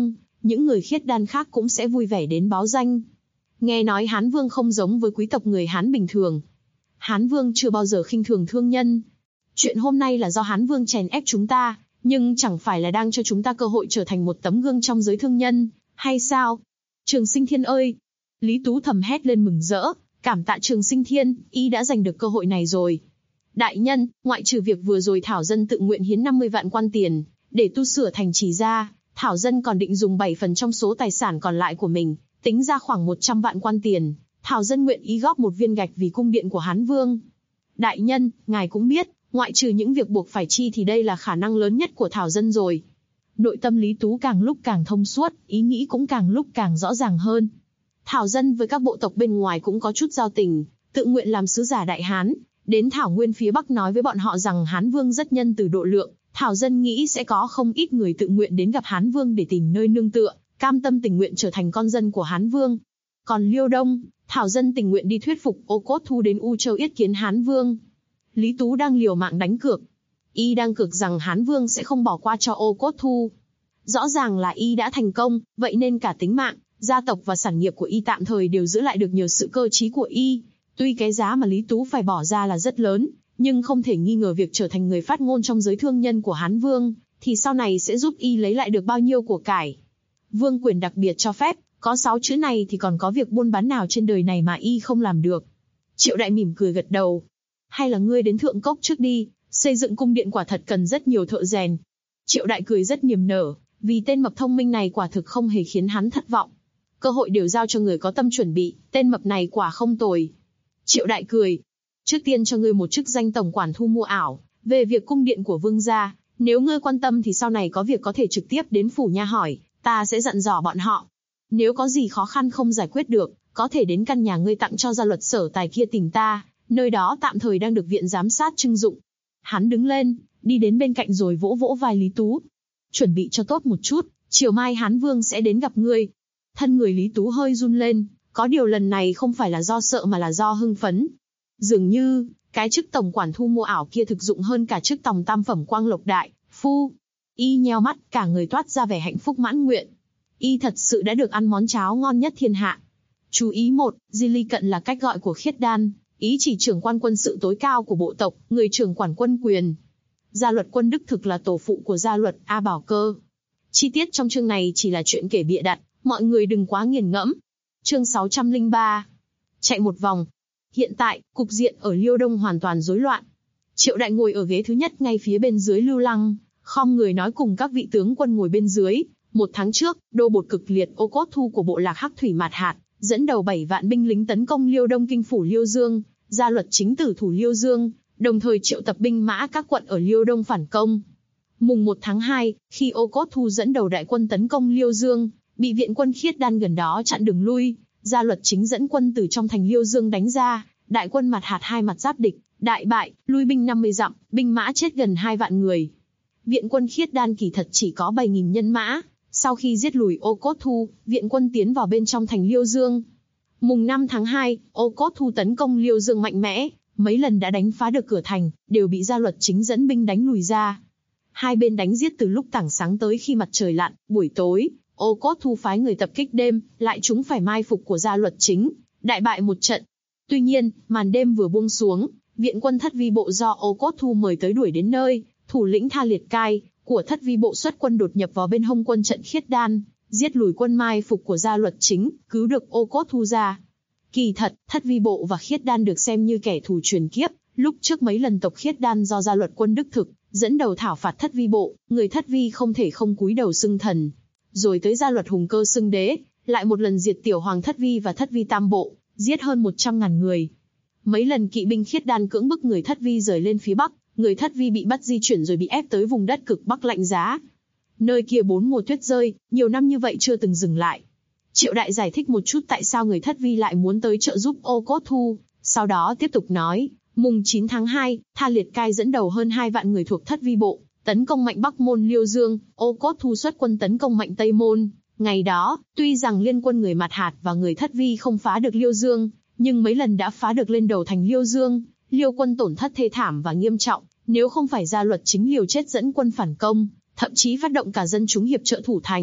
những người khiết đan khác cũng sẽ vui vẻ đến báo danh. Nghe nói Hán Vương không giống với quý tộc người Hán bình thường. Hán Vương chưa bao giờ khinh thường thương nhân. Chuyện hôm nay là do Hán Vương chèn ép chúng ta, nhưng chẳng phải là đang cho chúng ta cơ hội trở thành một tấm gương trong giới thương nhân, hay sao? Trường Sinh Thiên ơi! Lý Tú thầm hét lên mừng rỡ, cảm tạ Trường Sinh Thiên, y đã giành được cơ hội này rồi. Đại nhân, ngoại trừ việc vừa rồi Thảo Dân tự nguyện hiến 50 vạn quan tiền, để tu sửa thành trì ra, Thảo Dân còn định dùng 7 phần trong số tài sản còn lại của mình, tính ra khoảng 100 vạn quan tiền, Thảo Dân nguyện ý góp một viên gạch vì cung điện của Hán Vương. Đại nhân, ngài cũng biết, ngoại trừ những việc buộc phải chi thì đây là khả năng lớn nhất của Thảo Dân rồi. Nội tâm Lý Tú càng lúc càng thông suốt, ý nghĩ cũng càng lúc càng rõ ràng hơn. Thảo Dân với các bộ tộc bên ngoài cũng có chút giao tình, tự nguyện làm sứ giả Đại Hán, đến Thảo Nguyên phía Bắc nói với bọn họ rằng Hán Vương rất nhân từ độ lượng, Thảo Dân nghĩ sẽ có không ít người tự nguyện đến gặp Hán Vương để tìm nơi nương tựa, cam tâm tình nguyện trở thành con dân của Hán Vương. Còn Liêu Đông, Thảo Dân tình nguyện đi thuyết phục Ô Cốt Thu đến U Châu yết kiến Hán Vương. Lý Tú đang liều mạng đánh cược. Y đang cược rằng Hán Vương sẽ không bỏ qua cho Ô Cốt Thu. Rõ ràng là Y đã thành công, vậy nên cả tính mạng, gia tộc và sản nghiệp của Y tạm thời đều giữ lại được nhờ sự cơ trí của Y. Tuy cái giá mà Lý Tú phải bỏ ra là rất lớn, nhưng không thể nghi ngờ việc trở thành người phát ngôn trong giới thương nhân của Hán Vương, thì sau này sẽ giúp Y lấy lại được bao nhiêu của cải. Vương quyền đặc biệt cho phép, có 6 chữ này thì còn có việc buôn bán nào trên đời này mà Y không làm được. Triệu Đại mỉm cười gật đầu. Hay là ngươi đến Thượng Cốc trước đi, xây dựng cung điện quả thật cần rất nhiều thợ rèn. Triệu Đại cười rất niềm nở, vì tên mập thông minh này quả thực không hề khiến hắn thất vọng. Cơ hội đều giao cho người có tâm chuẩn bị, tên mập này quả không tồi. Triệu Đại cười. Trước tiên cho ngươi một chức danh tổng quản thu mua ảo, về việc cung điện của Vương gia, nếu ngươi quan tâm thì sau này có việc có thể trực tiếp đến phủ nha hỏi, ta sẽ dặn dò bọn họ. Nếu có gì khó khăn không giải quyết được, có thể đến căn nhà ngươi tặng cho gia luật sở tài kia tìm ta, nơi đó tạm thời đang được viện giám sát trưng dụng. Hắn đứng lên, đi đến bên cạnh rồi vỗ vỗ vai Lý Tú. Chuẩn bị cho tốt một chút, chiều mai Hán Vương sẽ đến gặp ngươi. Thân người Lý Tú hơi run lên, có điều lần này không phải là do sợ mà là do hưng phấn. Dường như, cái chức tổng quản thu mua ảo kia thực dụng hơn cả chức tòng tam phẩm Quang Lộc đại phu. Y nheo mắt, cả người toát ra vẻ hạnh phúc mãn nguyện. Y thật sự đã được ăn món cháo ngon nhất thiên hạ. Chú ý 1, Di Ly Cận là cách gọi của khiết đan, ý chỉ trưởng quan quân sự tối cao của bộ tộc, người trưởng quản quân quyền. Gia luật Quân Đức thực là tổ phụ của gia luật A Bảo Cơ. Chi tiết trong chương này chỉ là chuyện kể bịa đặt, mọi người đừng quá nghiền ngẫm. Chương 603. Chạy một vòng. Hiện tại, cục diện ở Liêu Đông hoàn toàn rối loạn. Triệu Đại ngồi ở ghế thứ nhất ngay phía bên dưới Lưu Lăng, khom người nói cùng các vị tướng quân ngồi bên dưới. 1 tháng trước, đô bột cực liệt Ô Cốt Thu của bộ lạc Hắc Thủy Mạt Hạt, dẫn đầu 7 vạn binh lính tấn công Liêu Đông kinh phủ Liêu Dương, gia luật chính tử thủ Liêu Dương, đồng thời triệu tập binh mã các quận ở Liêu Đông phản công. Mùng 1 tháng 2, khi Ô Cốt Thu dẫn đầu đại quân tấn công Liêu Dương, bị viện quân khiết đan gần đó chặn đường lui, gia luật chính dẫn quân từ trong thành Liêu Dương đánh ra, đại quân Mạt Hạt hai mặt giáp địch, đại bại, lui binh 50 dặm, binh mã chết gần 2 vạn người. Viện quân khiết đan kỳ thật chỉ có 7.000 nhân mã. Sau khi giết lùi Ô Cốt Thu, viện quân tiến vào bên trong thành Liêu Dương. Mùng 5 tháng 2, Ô Cốt Thu tấn công Liêu Dương mạnh mẽ, mấy lần đã đánh phá được cửa thành, đều bị gia luật chính dẫn binh đánh lùi ra. Hai bên đánh giết từ lúc tảng sáng tới khi mặt trời lặn, buổi tối, Ô Cốt Thu phái người tập kích đêm, lại trúng phải mai phục của gia luật chính, đại bại một trận. Tuy nhiên, màn đêm vừa buông xuống, viện quân Thất Vi bộ do Ô Cốt Thu mời tới đuổi đến nơi, thủ lĩnh Tha Liệt Cai của Thất Vi bộ xuất quân đột nhập vào bên hông quân trận khiết đan, giết lùi quân mai phục của gia luật chính, cứu được Ô Cốt Thu ra. Kỳ thật, Thất Vi bộ và khiết đan được xem như kẻ thù truyền kiếp, lúc trước mấy lần tộc khiết đan do gia luật Quân Đức Thực dẫn đầu thảo phạt Thất Vi bộ, người Thất Vi không thể không cúi đầu xưng thần. Rồi tới gia luật Hùng Cơ xưng đế, lại một lần diệt tiểu hoàng Thất Vi và Thất Vi tam bộ, giết hơn 100.000 người. Mấy lần kỵ binh khiết đan cưỡng bức người Thất Vi rời lên phía Bắc, người Thất Vi bị bắt di chuyển rồi bị ép tới vùng đất cực Bắc lạnh giá. Nơi kia 4 mùa tuyết rơi, nhiều năm như vậy chưa từng dừng lại. Triệu Đại giải thích một chút tại sao người Thất Vi lại muốn tới trợ giúp Ô Cốt Thu, sau đó tiếp tục nói, mùng 9 tháng 2, Tha Liệt Cai dẫn đầu hơn 2 vạn người thuộc Thất Vi bộ, tấn công mạnh Bắc Môn Liêu Dương, Ô Cốt Thu xuất quân tấn công mạnh Tây Môn. Ngày đó, tuy rằng liên quân người Mạt Hạt và người Thất Vi không phá được Liêu Dương, nhưng mấy lần đã phá được lên đầu thành Liêu Dương. Liêu quân tổn thất thê thảm và nghiêm trọng, nếu không phải gia luật chính liều chết dẫn quân phản công, thậm chí phát động cả dân chúng hiệp trợ thủ thành,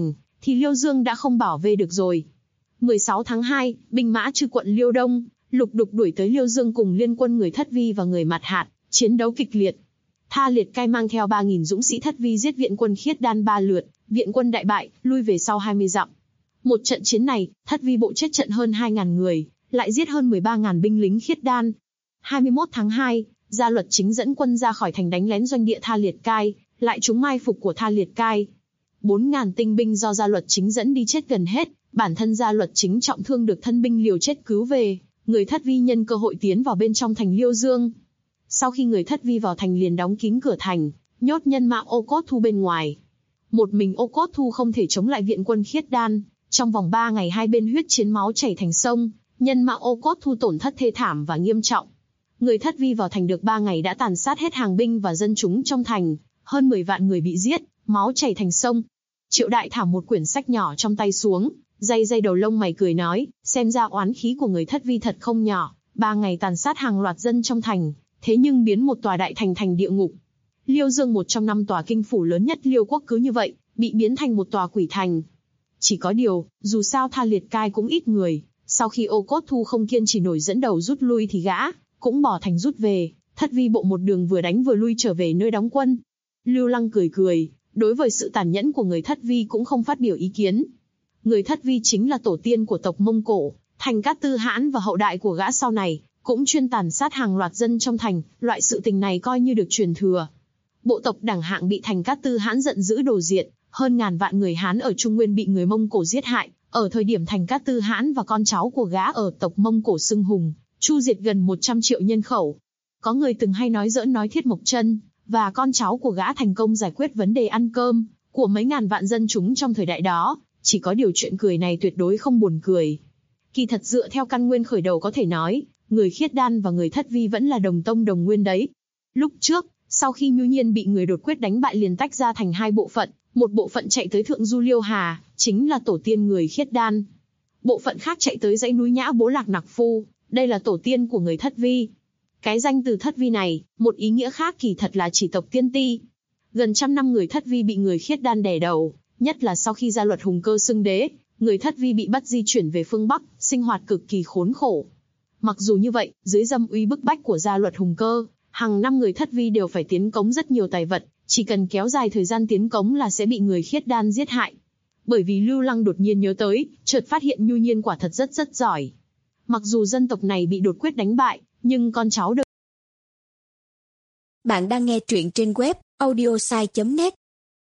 thì Liêu Dương đã không bảo vệ được rồi. 16 tháng 2, binh mã Trư quận Liêu Đông, lục đục đuổi tới Liêu Dương cùng liên quân người Thất Vi và người Mạt Hạt, chiến đấu kịch liệt. Tha Liệt Cai mang theo 3.000 dũng sĩ Thất Vi giết viện quân Khiết Đan 3 lượt, viện quân đại bại, lui về sau 20 dặm. Một trận chiến này, Thất Vi bộ chết trận hơn 2.000 người, lại giết hơn 13.000 binh lính Khiết Đan. 21 tháng 2, Gia Luật Chính dẫn quân ra khỏi thành đánh lén doanh địa Tha Liệt Cai, lại trúng mai phục của Tha Liệt Cai. 4.000 tinh binh do Gia Luật Chính dẫn đi chết gần hết, bản thân Gia Luật Chính trọng thương được thân binh liều chết cứu về, người Thất Vi nhân cơ hội tiến vào bên trong thành Liêu Dương. Sau khi người Thất Vi vào thành liền đóng kín cửa thành, nhốt nhân mã Ô Cốt Thu bên ngoài. Một mình Ô Cốt Thu không thể chống lại viện quân Khiết Đan, trong vòng 3 ngày hai bên huyết chiến máu chảy thành sông, nhân mã Ô Cốt Thu tổn thất thê thảm và nghiêm trọng. Người Thất Vi vào thành được 3 ngày đã tàn sát hết hàng binh và dân chúng trong thành, hơn 10 vạn người bị giết, máu chảy thành sông. Triệu Đại thả một quyển sách nhỏ trong tay xuống, day đầu lông mày cười nói, xem ra oán khí của người Thất Vi thật không nhỏ, 3 ngày tàn sát hàng loạt dân trong thành, thế nhưng biến một tòa đại thành thành địa ngục. Liêu Dương một trong 5 tòa kinh phủ lớn nhất Liêu quốc cứ như vậy, bị biến thành một tòa quỷ thành. Chỉ có điều, dù sao Tha Liệt Cai cũng ít người, sau khi Ô Cốt Thu không kiên trì nổi dẫn đầu rút lui thì gã cũng bỏ thành rút về, Thất Vi bộ một đường vừa đánh vừa lui trở về nơi đóng quân. Lưu Lăng cười, đối với sự tàn nhẫn của người Thất Vi cũng không phát biểu ý kiến. Người Thất Vi chính là tổ tiên của tộc Mông Cổ, Thành Cát Tư Hãn và hậu đại của gã sau này, cũng chuyên tàn sát hàng loạt dân trong thành, loại sự tình này coi như được truyền thừa. Bộ tộc Đẳng Hạng bị Thành Cát Tư Hãn giận dữ đồ diệt, hơn ngàn vạn người Hán ở Trung Nguyên bị người Mông Cổ giết hại, ở thời điểm Thành Cát Tư Hãn và con cháu của gã ở tộc Mông Cổ xưng hùng, chu diệt gần 100 triệu nhân khẩu. Có người từng hay nói giỡn nói Thiết Mộc Chân và con cháu của gã thành công giải quyết vấn đề ăn cơm của mấy ngàn vạn dân chúng trong thời đại đó, chỉ có điều chuyện cười này tuyệt đối không buồn cười. Kỳ thật dựa theo căn nguyên khởi đầu có thể nói, người Khiết Đan và người Thất Vi vẫn là đồng tông đồng nguyên đấy. Lúc trước, sau khi Nhu Nhiên bị người đột quyết đánh bại liền tách ra thành 2 bộ phận, một bộ phận chạy tới Thượng Du Liêu Hà, chính là tổ tiên người Khiết Đan. Bộ phận khác chạy tới dãy núi Nhã Bố Lạc Nặc Phu, đây là tổ tiên của người Thất Vi. Cái danh từ Thất Vi này, một ý nghĩa khác kỳ thật là chỉ tộc tiên ti. Gần trăm năm người Thất Vi bị người Khiết Đan đè đầu, nhất là sau khi Gia Luật Hùng Cơ xưng đế, người Thất Vi bị bắt di chuyển về phương Bắc, sinh hoạt cực kỳ khốn khổ. Mặc dù như vậy, dưới dâm uy bức bách của Gia Luật Hùng Cơ, hàng năm người Thất Vi đều phải tiến cống rất nhiều tài vật, chỉ cần kéo dài thời gian tiến cống là sẽ bị người Khiết Đan giết hại. Bởi vì Lưu Lăng đột nhiên nhớ tới, chợt phát hiện Nhu Nhiên quả thật rất giỏi. Mặc dù dân tộc này bị đột quyết đánh bại, nhưng con cháu được. Bạn đang nghe truyện trên web audiosai.net.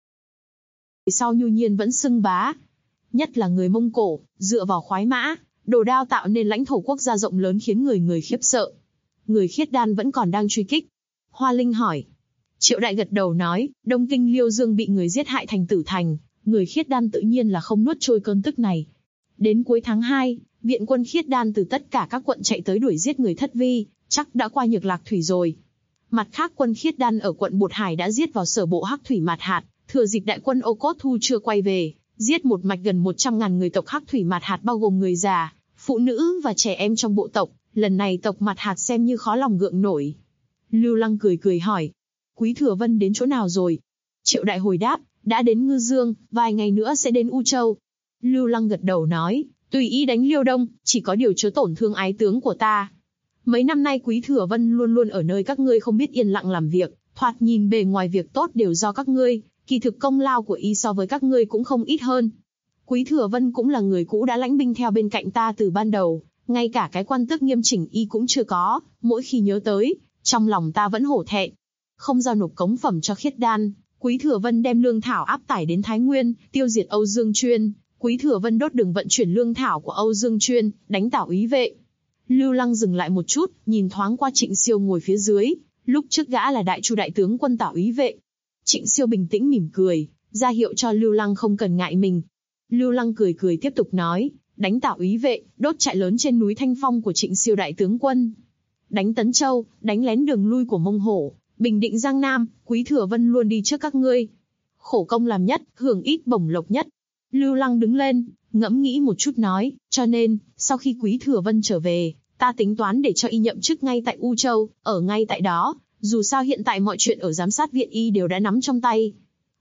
Sau Nhu Nhiên vẫn xưng bá. Nhất là người Mông Cổ, dựa vào khoái mã, đồ đao tạo nên lãnh thổ quốc gia rộng lớn khiến người khiếp sợ. Người Khiết Đan vẫn còn đang truy kích. Hoa Linh hỏi. Triệu Đại gật đầu nói, Đông Kinh Liêu Dương bị người giết hại thành tử thành, người Khiết Đan tự nhiên là không nuốt trôi cơn tức này. Đến cuối tháng 2, viện quân Khiết Đan từ tất cả các quận chạy tới đuổi giết người Thất Vi, chắc đã qua Nhược Lạc Thủy rồi. Mặt khác quân Khiết Đan ở quận Bột Hải đã giết vào sở bộ Hắc Thủy Mạt Hạt, thừa dịp đại quân Ô Cốt Thu chưa quay về, giết một mạch gần 100.000 người tộc Hắc Thủy Mạt Hạt bao gồm người già, phụ nữ và trẻ em trong bộ tộc, lần này tộc Mạt Hạt xem như khó lòng gượng nổi. Lưu Lăng cười hỏi, Quý Thừa Vân đến chỗ nào rồi? Triệu Đại hồi đáp, đã đến Ngư Dương, vài ngày nữa sẽ đến U Châu. Lưu Lăng gật đầu nói, tùy ý đánh Liêu Đông, chỉ có điều chớ tổn thương ái tướng của ta. Mấy năm nay Quý Thừa Vân luôn luôn ở nơi các ngươi không biết yên lặng làm việc, thoạt nhìn bề ngoài việc tốt đều do các ngươi, kỳ thực công lao của y so với các ngươi cũng không ít hơn. Quý Thừa Vân cũng là người cũ đã lãnh binh theo bên cạnh ta từ ban đầu, ngay cả cái quan tước nghiêm chỉnh y cũng chưa có, mỗi khi nhớ tới, trong lòng ta vẫn hổ thẹn. Không giao nộp cống phẩm cho Khiết Đan, Quý Thừa Vân đem lương thảo áp tải đến Thái Nguyên, tiêu diệt Âu Dương Chuyên. Quý Thừa Vân đốt đường vận chuyển lương thảo của Âu Dương Chuyên, đánh Tảo úy vệ. Lưu Lăng dừng lại một chút, nhìn thoáng qua Trịnh Siêu ngồi phía dưới, lúc trước gã là đại chu đại tướng quân Tảo úy vệ. Trịnh Siêu bình tĩnh mỉm cười, ra hiệu cho Lưu Lăng không cần ngại mình. Lưu Lăng cười tiếp tục nói, đánh Tảo úy vệ, đốt trại lớn trên núi Thanh Phong của Trịnh Siêu đại tướng quân. Đánh Tấn Châu, đánh lén đường lui của Mông Hổ, bình định Giang Nam, Quý Thừa Vân luôn đi trước các ngươi. Khổ công làm nhất, hưởng ít bổng lộc nhất. Lưu Lăng đứng lên, ngẫm nghĩ một chút nói, cho nên, sau khi Quý Thừa Vân trở về, ta tính toán để cho y nhậm chức ngay tại U Châu, ở ngay tại đó, dù sao hiện tại mọi chuyện ở giám sát viện y đều đã nắm trong tay.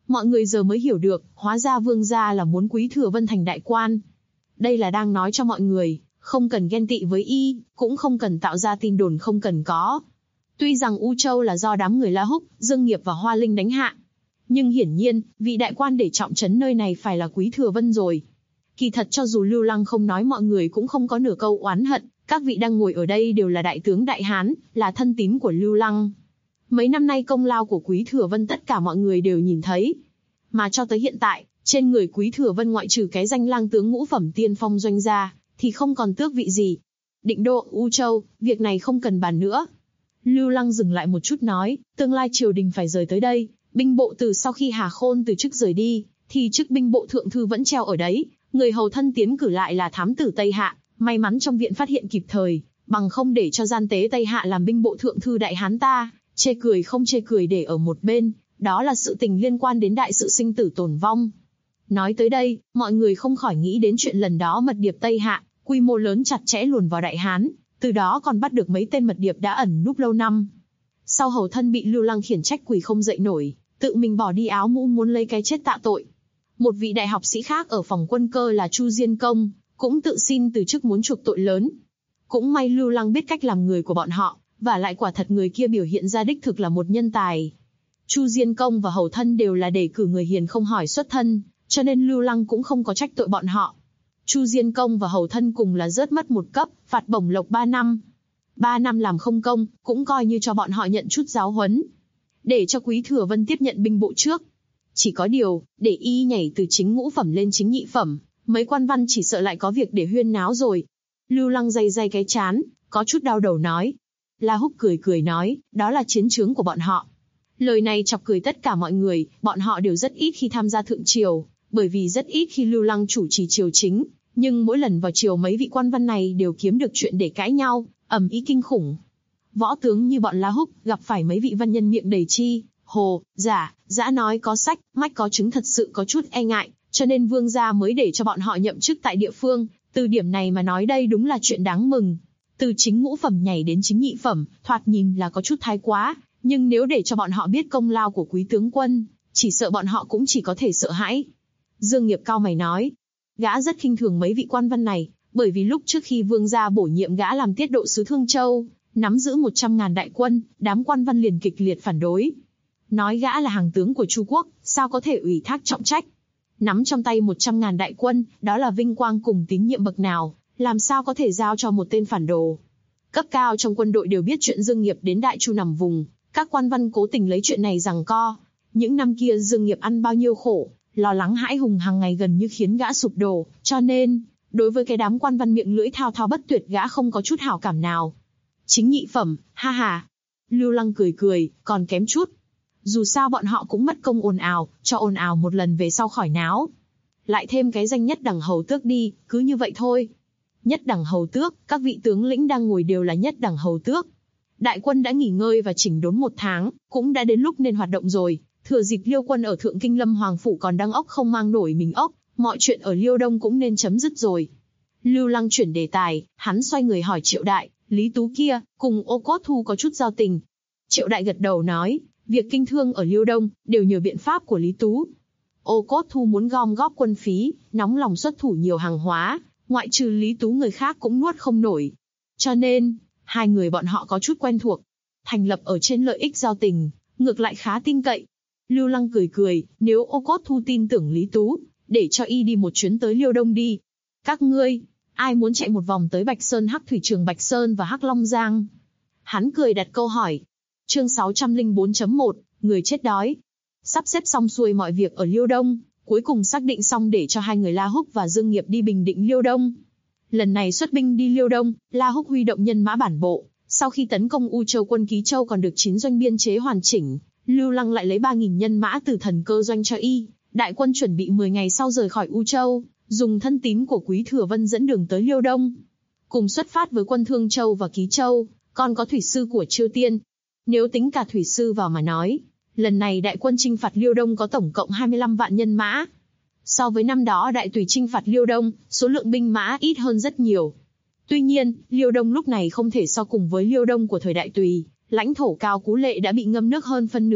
Mọi người giờ mới hiểu được, hóa ra Vương gia là muốn Quý Thừa Vân thành đại quan. Đây là đang nói cho mọi người, không cần ghen tị với y, cũng không cần tạo ra tin đồn không cần có. Tuy rằng U Châu là do đám người La Húc, Dương Nghiệp và Hoa Linh đánh hạ, nhưng hiển nhiên, vị đại quan để trọng trấn nơi này phải là Quý Thừa Vân rồi. Kỳ thật cho dù Lưu Lăng không nói, mọi người cũng không có nửa câu oán hận, các vị đang ngồi ở đây đều là đại tướng đại hán, là thân tín của Lưu Lăng. Mấy năm nay công lao của Quý Thừa Vân tất cả mọi người đều nhìn thấy. Mà cho tới hiện tại, trên người Quý Thừa Vân ngoại trừ cái danh lang tướng ngũ phẩm tiên phong doanh ra, thì không còn tước vị gì. Định đô U Châu, việc này không cần bàn nữa. Lưu Lăng dừng lại một chút nói, tương lai triều đình phải rời tới đây, binh bộ từ sau khi Hà Khôn từ chức rời đi, thì chức binh bộ thượng thư vẫn treo ở đấy, người hầu thân tiến cử lại là thám tử Tây Hạ, may mắn trong viện phát hiện kịp thời, bằng không để cho gian tế Tây Hạ làm binh bộ thượng thư đại hán ta, chê cười không chê cười để ở một bên, đó là sự tình liên quan đến đại sự sinh tử tồn vong. Nói tới đây, mọi người không khỏi nghĩ đến chuyện lần đó mật điệp Tây Hạ, quy mô lớn chặt chẽ luồn vào Đại Hán, từ đó còn bắt được mấy tên mật điệp đã ẩn núp lâu năm. Sau hầu thân bị Lưu Lăng khiển trách quỳ không dậy nổi, tự mình bỏ đi áo mũ muốn lấy cái chết tạ tội. Một vị đại học sĩ khác ở phòng quân cơ là Chu Diên Công, cũng tự xin từ chức muốn chuộc tội lớn. Cũng may Lưu Lăng biết cách làm người của bọn họ, và lại quả thật người kia biểu hiện ra đích thực là một nhân tài. Chu Diên Công và hầu thân đều là đề cử người hiền không hỏi xuất thân, cho nên Lưu Lăng cũng không có trách tội bọn họ. Chu Diên Công và hầu thân cùng là rớt mất một cấp, phạt bổng lộc 3 năm. 3 năm làm không công, cũng coi như cho bọn họ nhận chút giáo huấn. Để cho Quý Thừa Vân tiếp nhận binh bộ trước. Chỉ có điều, để y nhảy từ chính ngũ phẩm lên chính nhị phẩm, mấy quan văn chỉ sợ lại có việc để huyên náo rồi. Lưu Lăng day day cái chán, có chút đau đầu nói. La Húc cười cười nói, đó là chiến chướng của bọn họ. Lời này chọc cười tất cả mọi người, bọn họ đều rất ít khi tham gia thượng triều, bởi vì rất ít khi Lưu Lăng chủ trì triều chính, nhưng mỗi lần vào triều mấy vị quan văn này đều kiếm được chuyện để cãi nhau, ầm ĩ kinh khủng. Võ tướng như bọn La Húc gặp phải mấy vị văn nhân miệng đầy chi, hồ, giả, dã nói có sách, mách có chứng thật sự có chút e ngại, cho nên vương gia mới để cho bọn họ nhậm chức tại địa phương, từ điểm này mà nói đây đúng là chuyện đáng mừng. Từ chính ngũ phẩm nhảy đến chính nhị phẩm, thoạt nhìn là có chút thái quá, nhưng nếu để cho bọn họ biết công lao của quý tướng quân, chỉ sợ bọn họ cũng chỉ có thể sợ hãi. Dương Nghiệp cau mày nói, gã rất khinh thường mấy vị quan văn này, bởi vì lúc trước khi vương gia bổ nhiệm gã làm tiết độ sứ Thương Châu, nắm giữ 100.000 đại quân, đám quan văn liền kịch liệt phản đối. Nói gã là hàng tướng của Chu Quốc, sao có thể ủy thác trọng trách. Nắm trong tay 100.000 đại quân, đó là vinh quang cùng tín nhiệm bậc nào, làm sao có thể giao cho một tên phản đồ. Cấp cao trong quân đội đều biết chuyện Dương Nghiệp đến Đại Chu nằm vùng, các quan văn cố tình lấy chuyện này giằng co. Những năm kia Dương Nghiệp ăn bao nhiêu khổ, lo lắng hãi hùng hàng ngày gần như khiến gã sụp đổ, cho nên, đối với cái đám quan văn miệng lưỡi thao thao bất tuyệt gã không có chút hảo cảm nào. Chính nhị phẩm, ha ha. Lưu Lăng cười cười, còn kém chút. Dù sao bọn họ cũng mất công ồn ào, cho ồn ào một lần về sau khỏi náo. Lại thêm cái danh nhất đẳng hầu tước đi, cứ như vậy thôi. Nhất đẳng hầu tước, các vị tướng lĩnh đang ngồi đều là nhất đẳng hầu tước. Đại quân đã nghỉ ngơi và chỉnh đốn 1 tháng, cũng đã đến lúc nên hoạt động rồi. Thừa dịp Liêu quân ở Thượng Kinh Lâm Hoàng Phủ còn đang ốc không mang nổi mình ốc, mọi chuyện ở Liêu Đông cũng nên chấm dứt rồi. Lưu Lăng chuyển đề tài, hắn xoay người hỏi Triệu Đại, Lý Tú kia, cùng Ô Cốt Thu có chút giao tình. Triệu Đại gật đầu nói, việc kinh thương ở Liêu Đông, đều nhờ biện pháp của Lý Tú. Ô Cốt Thu muốn gom góp quân phí, nóng lòng xuất thủ nhiều hàng hóa, ngoại trừ Lý Tú người khác cũng nuốt không nổi. Cho nên, hai người bọn họ có chút quen thuộc. Thành lập ở trên lợi ích giao tình, ngược lại khá tin cậy. Lưu Lăng cười cười, nếu Ô Cốt Thu tin tưởng Lý Tú, để cho y đi một chuyến tới Liêu Đông đi. Các ngươi, ai muốn chạy một vòng tới Bạch Sơn Hắc Thủy Trường Bạch Sơn và Hắc Long Giang? Hắn cười đặt câu hỏi. Chương 604.1, người chết đói. Sắp xếp xong xuôi mọi việc ở Liêu Đông, cuối cùng xác định xong để cho hai người La Húc và Dương Nghiệp đi bình định Liêu Đông. Lần này xuất binh đi Liêu Đông, La Húc huy động nhân mã bản bộ, sau khi tấn công U Châu quân Ký Châu còn được 9 doanh biên chế hoàn chỉnh, Lưu Lăng lại lấy 3.000 nhân mã từ Thần Cơ doanh cho y, đại quân chuẩn bị 10 ngày sau rời khỏi U Châu, dùng thân tín của Quý Thừa Vân dẫn đường tới Liêu Đông. Cùng xuất phát với quân Thương Châu và Ký Châu, còn có thủy sư của Chiêu Tiên. Nếu tính cả thủy sư vào mà nói, lần này đại quân chinh phạt Liêu Đông có tổng cộng 25 vạn nhân mã. So với năm đó đại tùy chinh phạt Liêu Đông, số lượng binh mã ít hơn rất nhiều. Tuy nhiên, Liêu Đông lúc này không thể so cùng với Liêu Đông của thời đại tùy, lãnh thổ Cao Cú Lệ đã bị ngâm nước hơn phân nửa,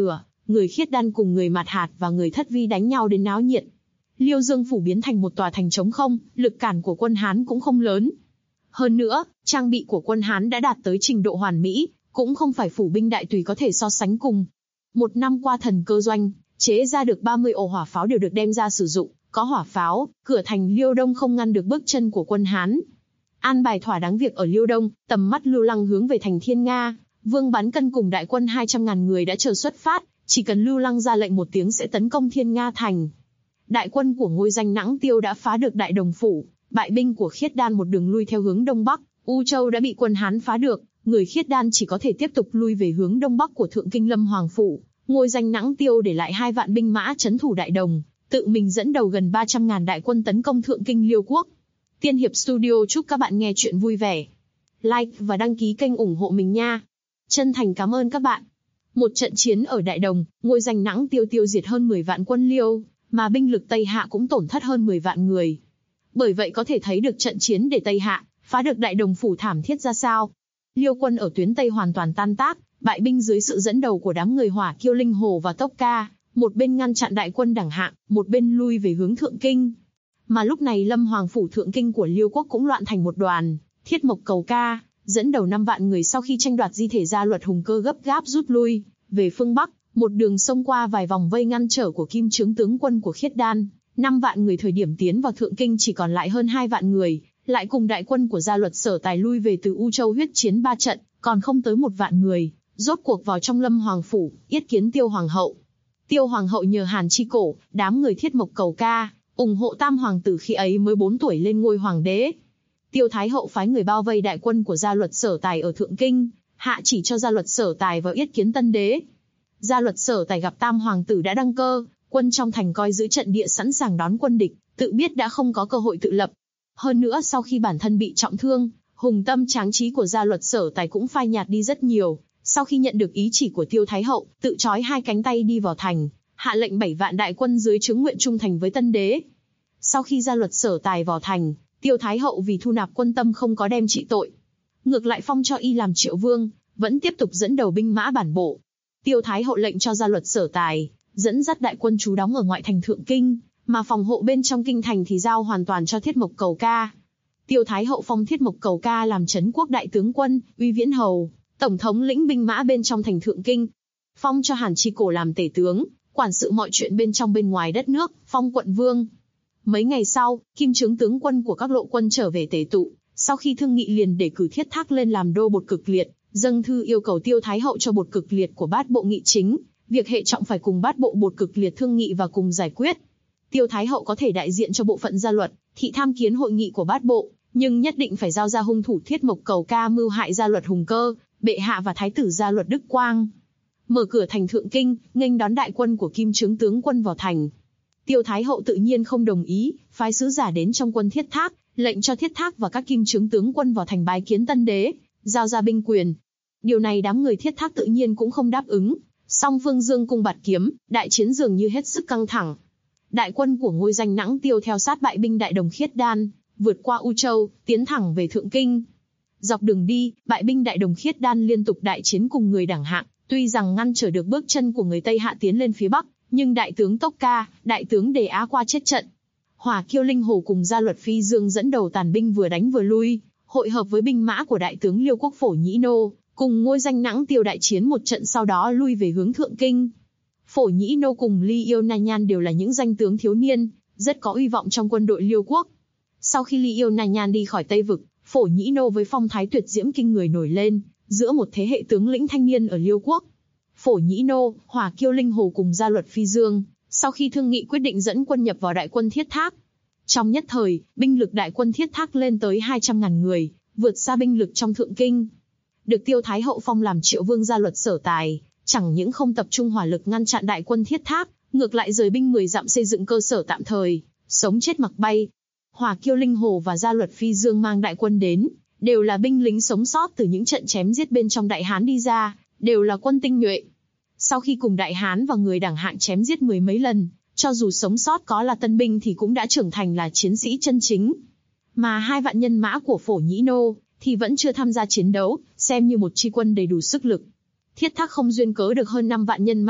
người khiết đan cùng người Mạt Hạt và người Thất Vi đánh nhau đến náo nhiệt. Liêu Dương phủ biến thành một tòa thành trống không, lực cản của quân Hán cũng không lớn. Hơn nữa, trang bị của quân Hán đã đạt tới trình độ hoàn mỹ, cũng không phải phủ binh đại tùy có thể so sánh cùng. Một năm qua thần cơ doanh, chế ra được 30 ổ hỏa pháo đều được đem ra sử dụng, có hỏa pháo, cửa thành Liêu Đông không ngăn được bước chân của quân Hán. An bài thỏa đáng việc ở Liêu Đông, tầm mắt Lưu Lăng hướng về thành Thiên Nga, Vương Bán Cân cùng đại quân 200.000 người đã chờ xuất phát, chỉ cần Lưu Lăng ra lệnh một tiếng sẽ tấn công Thiên Nga thành. Đại quân của Ngôi Danh Nãng Tiêu đã phá được Đại Đồng phủ, bại binh của Khiết Đan một đường lui theo hướng đông bắc, U Châu đã bị quân Hán phá được, người Khiết Đan chỉ có thể tiếp tục lui về hướng đông bắc của Thượng Kinh Lâm Hoàng phủ. Ngôi Danh Nãng Tiêu để lại 2 vạn binh mã trấn thủ Đại Đồng, tự mình dẫn đầu gần 300.000 đại quân tấn công Thượng Kinh Liêu quốc. Tiên Hiệp Studio chúc các bạn nghe chuyện vui vẻ. Like và đăng ký kênh ủng hộ mình nha. Chân thành cảm ơn các bạn. Một trận chiến ở Đại Đồng, Ngôi Danh Nãng Tiêu tiêu diệt hơn 10 vạn quân Liêu, mà binh lực Tây Hạ cũng tổn thất hơn 10 vạn người. Bởi vậy có thể thấy được trận chiến để Tây Hạ phá được Đại Đồng phủ thảm thiết ra sao. Liêu quân ở tuyến Tây hoàn toàn tan tác, bại binh dưới sự dẫn đầu của đám người Hỏa Kiêu Linh Hồ và Tốc Ca, một bên ngăn chặn đại quân Đẳng Hạng, một bên lui về hướng Thượng Kinh. Mà lúc này Lâm Hoàng phủ Thượng Kinh của Liêu quốc cũng loạn thành một đoàn. Thiết Mộc Cầu Ca dẫn đầu 5 vạn người sau khi tranh đoạt di thể Gia Luật Hùng Cơ gấp gáp rút lui về phương Bắc, một đường xông qua vài vòng vây ngăn trở của Kim Chướng tướng quân của Khiết Đan. 5 vạn người thời điểm tiến vào Thượng Kinh chỉ còn lại hơn 2 vạn người, lại cùng đại quân của Gia Luật Sở Tài lui về từ U Châu huyết chiến 3 trận, còn không tới 1 vạn người, rốt cuộc vào trong Lâm Hoàng phủ, yết kiến Tiêu Hoàng hậu. Tiêu Hoàng hậu nhờ Hàn Chi Cổ, đám người Thiết Mộc Cầu Ca, ủng hộ Tam hoàng tử khi ấy mới 4 tuổi lên ngôi hoàng đế. Tiêu Thái hậu phái người bao vây đại quân của Gia Luật Sở Tài ở Thượng Kinh, hạ chỉ cho Gia Luật Sở Tài vào yết kiến tân đế. Gia Luật Sở Tài gặp Tam hoàng tử đã đăng cơ, quân trong thành coi giữ trận địa sẵn sàng đón quân địch, tự biết đã không có cơ hội tự lập. Hơn nữa sau khi bản thân bị trọng thương, hùng tâm tráng trí của Gia Luật Sở Tài cũng phai nhạt đi rất nhiều. Sau khi nhận được ý chỉ của Tiêu Thái hậu, tự trói 2 cánh tay đi vào thành, hạ lệnh 7 vạn đại quân dưới trướng nguyện trung thành với tân đế. Sau khi Gia Luật Sở Tài vào thành, Tiêu Thái hậu vì thu nạp quân tâm không có đem trị tội, ngược lại phong cho y làm Triệu Vương, vẫn tiếp tục dẫn đầu binh mã bản bộ. Tiêu Thái hậu lệnh cho Gia Luật Sở Tài dẫn dắt đại quân trú đóng ở ngoại thành Thượng Kinh, mà phòng hộ bên trong kinh thành thì giao hoàn toàn cho Thiết Mộc Cầu Ca. Tiêu Thái hậu phong Thiết Mộc Cầu Ca làm trấn quốc đại tướng quân, uy viễn hầu, tổng thống lĩnh binh mã bên trong thành Thượng Kinh. Phong cho Hàn Chi Cổ làm tể tướng, quản sự mọi chuyện bên trong bên ngoài đất nước, phong quận vương. Mấy ngày sau, Kim Chướng tướng quân của các lộ quân trở về Tề tụ, sau khi thương nghị liền để cử Thiết Thác lên làm đô Bột Cực Liệt, dâng thư yêu cầu Tiêu Thái hậu cho Bột Cực Liệt của Bát bộ nghị chính, việc hệ trọng phải cùng Bát bộ Bột Cực Liệt thương nghị và cùng giải quyết. Tiêu Thái hậu có thể đại diện cho bộ phận gia luật, thị tham kiến hội nghị của Bát bộ, nhưng nhất định phải giao ra hung thủ Thiết Mộc Cầu Ca mưu hại Gia Luật Hùng Cơ, bệ hạ và thái tử Gia Luật Đức Quang. Mở cửa thành Thượng Kinh, nghênh đón đại quân của Kim Chướng tướng quân vào thành. Tiêu Thái hậu tự nhiên không đồng ý, phái sứ giả đến trong quân Thiết Thác, lệnh cho Thiết Thác và các Kim Chướng tướng quân vào thành bái kiến tân đế, giao ra binh quyền. Điều này đám người Thiết Thác tự nhiên cũng không đáp ứng. Song phương dương cung bạt kiếm, đại chiến dường như hết sức căng thẳng. Đại quân của Ngôi Danh Nãng Tiêu theo sát bại binh Đại Đồng Khiết Đan, vượt qua U Châu, tiến thẳng về Thượng Kinh. Dọc đường đi, bại binh Đại Đồng Khiết Đan liên tục đại chiến cùng người Đẳng Hạng, tuy rằng ngăn trở được bước chân của người Tây Hạ tiến lên phía Bắc, nhưng đại tướng Tốc Ca, đại tướng Đề Á qua chết trận. Hỏa Kiêu Linh Hồ cùng Gia Luật Phi Dương dẫn đầu tàn binh vừa đánh vừa lui, hội hợp với binh mã của đại tướng Liêu quốc Phổ Nhĩ Nô, cùng Ngôi Danh Nãng Tiêu đại chiến một trận sau đó lui về hướng Thượng Kinh. Phổ Nhĩ Nô cùng Ly Yêu Na Nhan đều là những danh tướng thiếu niên, rất có uy vọng trong quân đội Liêu quốc. Sau khi Ly Yêu Na Nhan đi khỏi Tây Vực, Phổ Nhĩ Nô với phong thái tuyệt diễm kinh người nổi lên, giữa một thế hệ tướng lĩnh thanh niên ở Liêu quốc. Phổ Nhĩ Nô, Hỏa Kiêu Linh Hồ cùng Gia Luật Phi Dương, sau khi thương nghị quyết định dẫn quân nhập vào đại quân Thiết Thác. Trong nhất thời, binh lực đại quân Thiết Thác lên tới 200.000 người, vượt xa binh lực trong Thượng Kinh. Được Tiêu Thái hậu phong làm Triệu Vương Gia Luật Sở Tài, chẳng những không tập trung hỏa lực ngăn chặn đại quân Thiết Thác, ngược lại rời binh 10 dặm xây dựng cơ sở tạm thời, sống chết mặc bay. Hỏa Kiêu Linh Hồ và Gia Luật Phi Dương mang đại quân đến, đều là binh lính sống sót từ những trận chém giết bên trong Đại Hán đi ra, đều là quân tinh nhuệ. Sau khi cùng Đại Hán và người Đẳng Hạng chém giết 10 mấy lần, cho dù sống sót có là tân binh thì cũng đã trưởng thành là chiến sĩ chân chính. Mà 2 vạn nhân mã của Phổ Nhĩ Nô thì vẫn chưa tham gia chiến đấu, xem như một chi quân đầy đủ sức lực. Thiết Thác không duyên cớ được hơn 5 vạn nhân mã,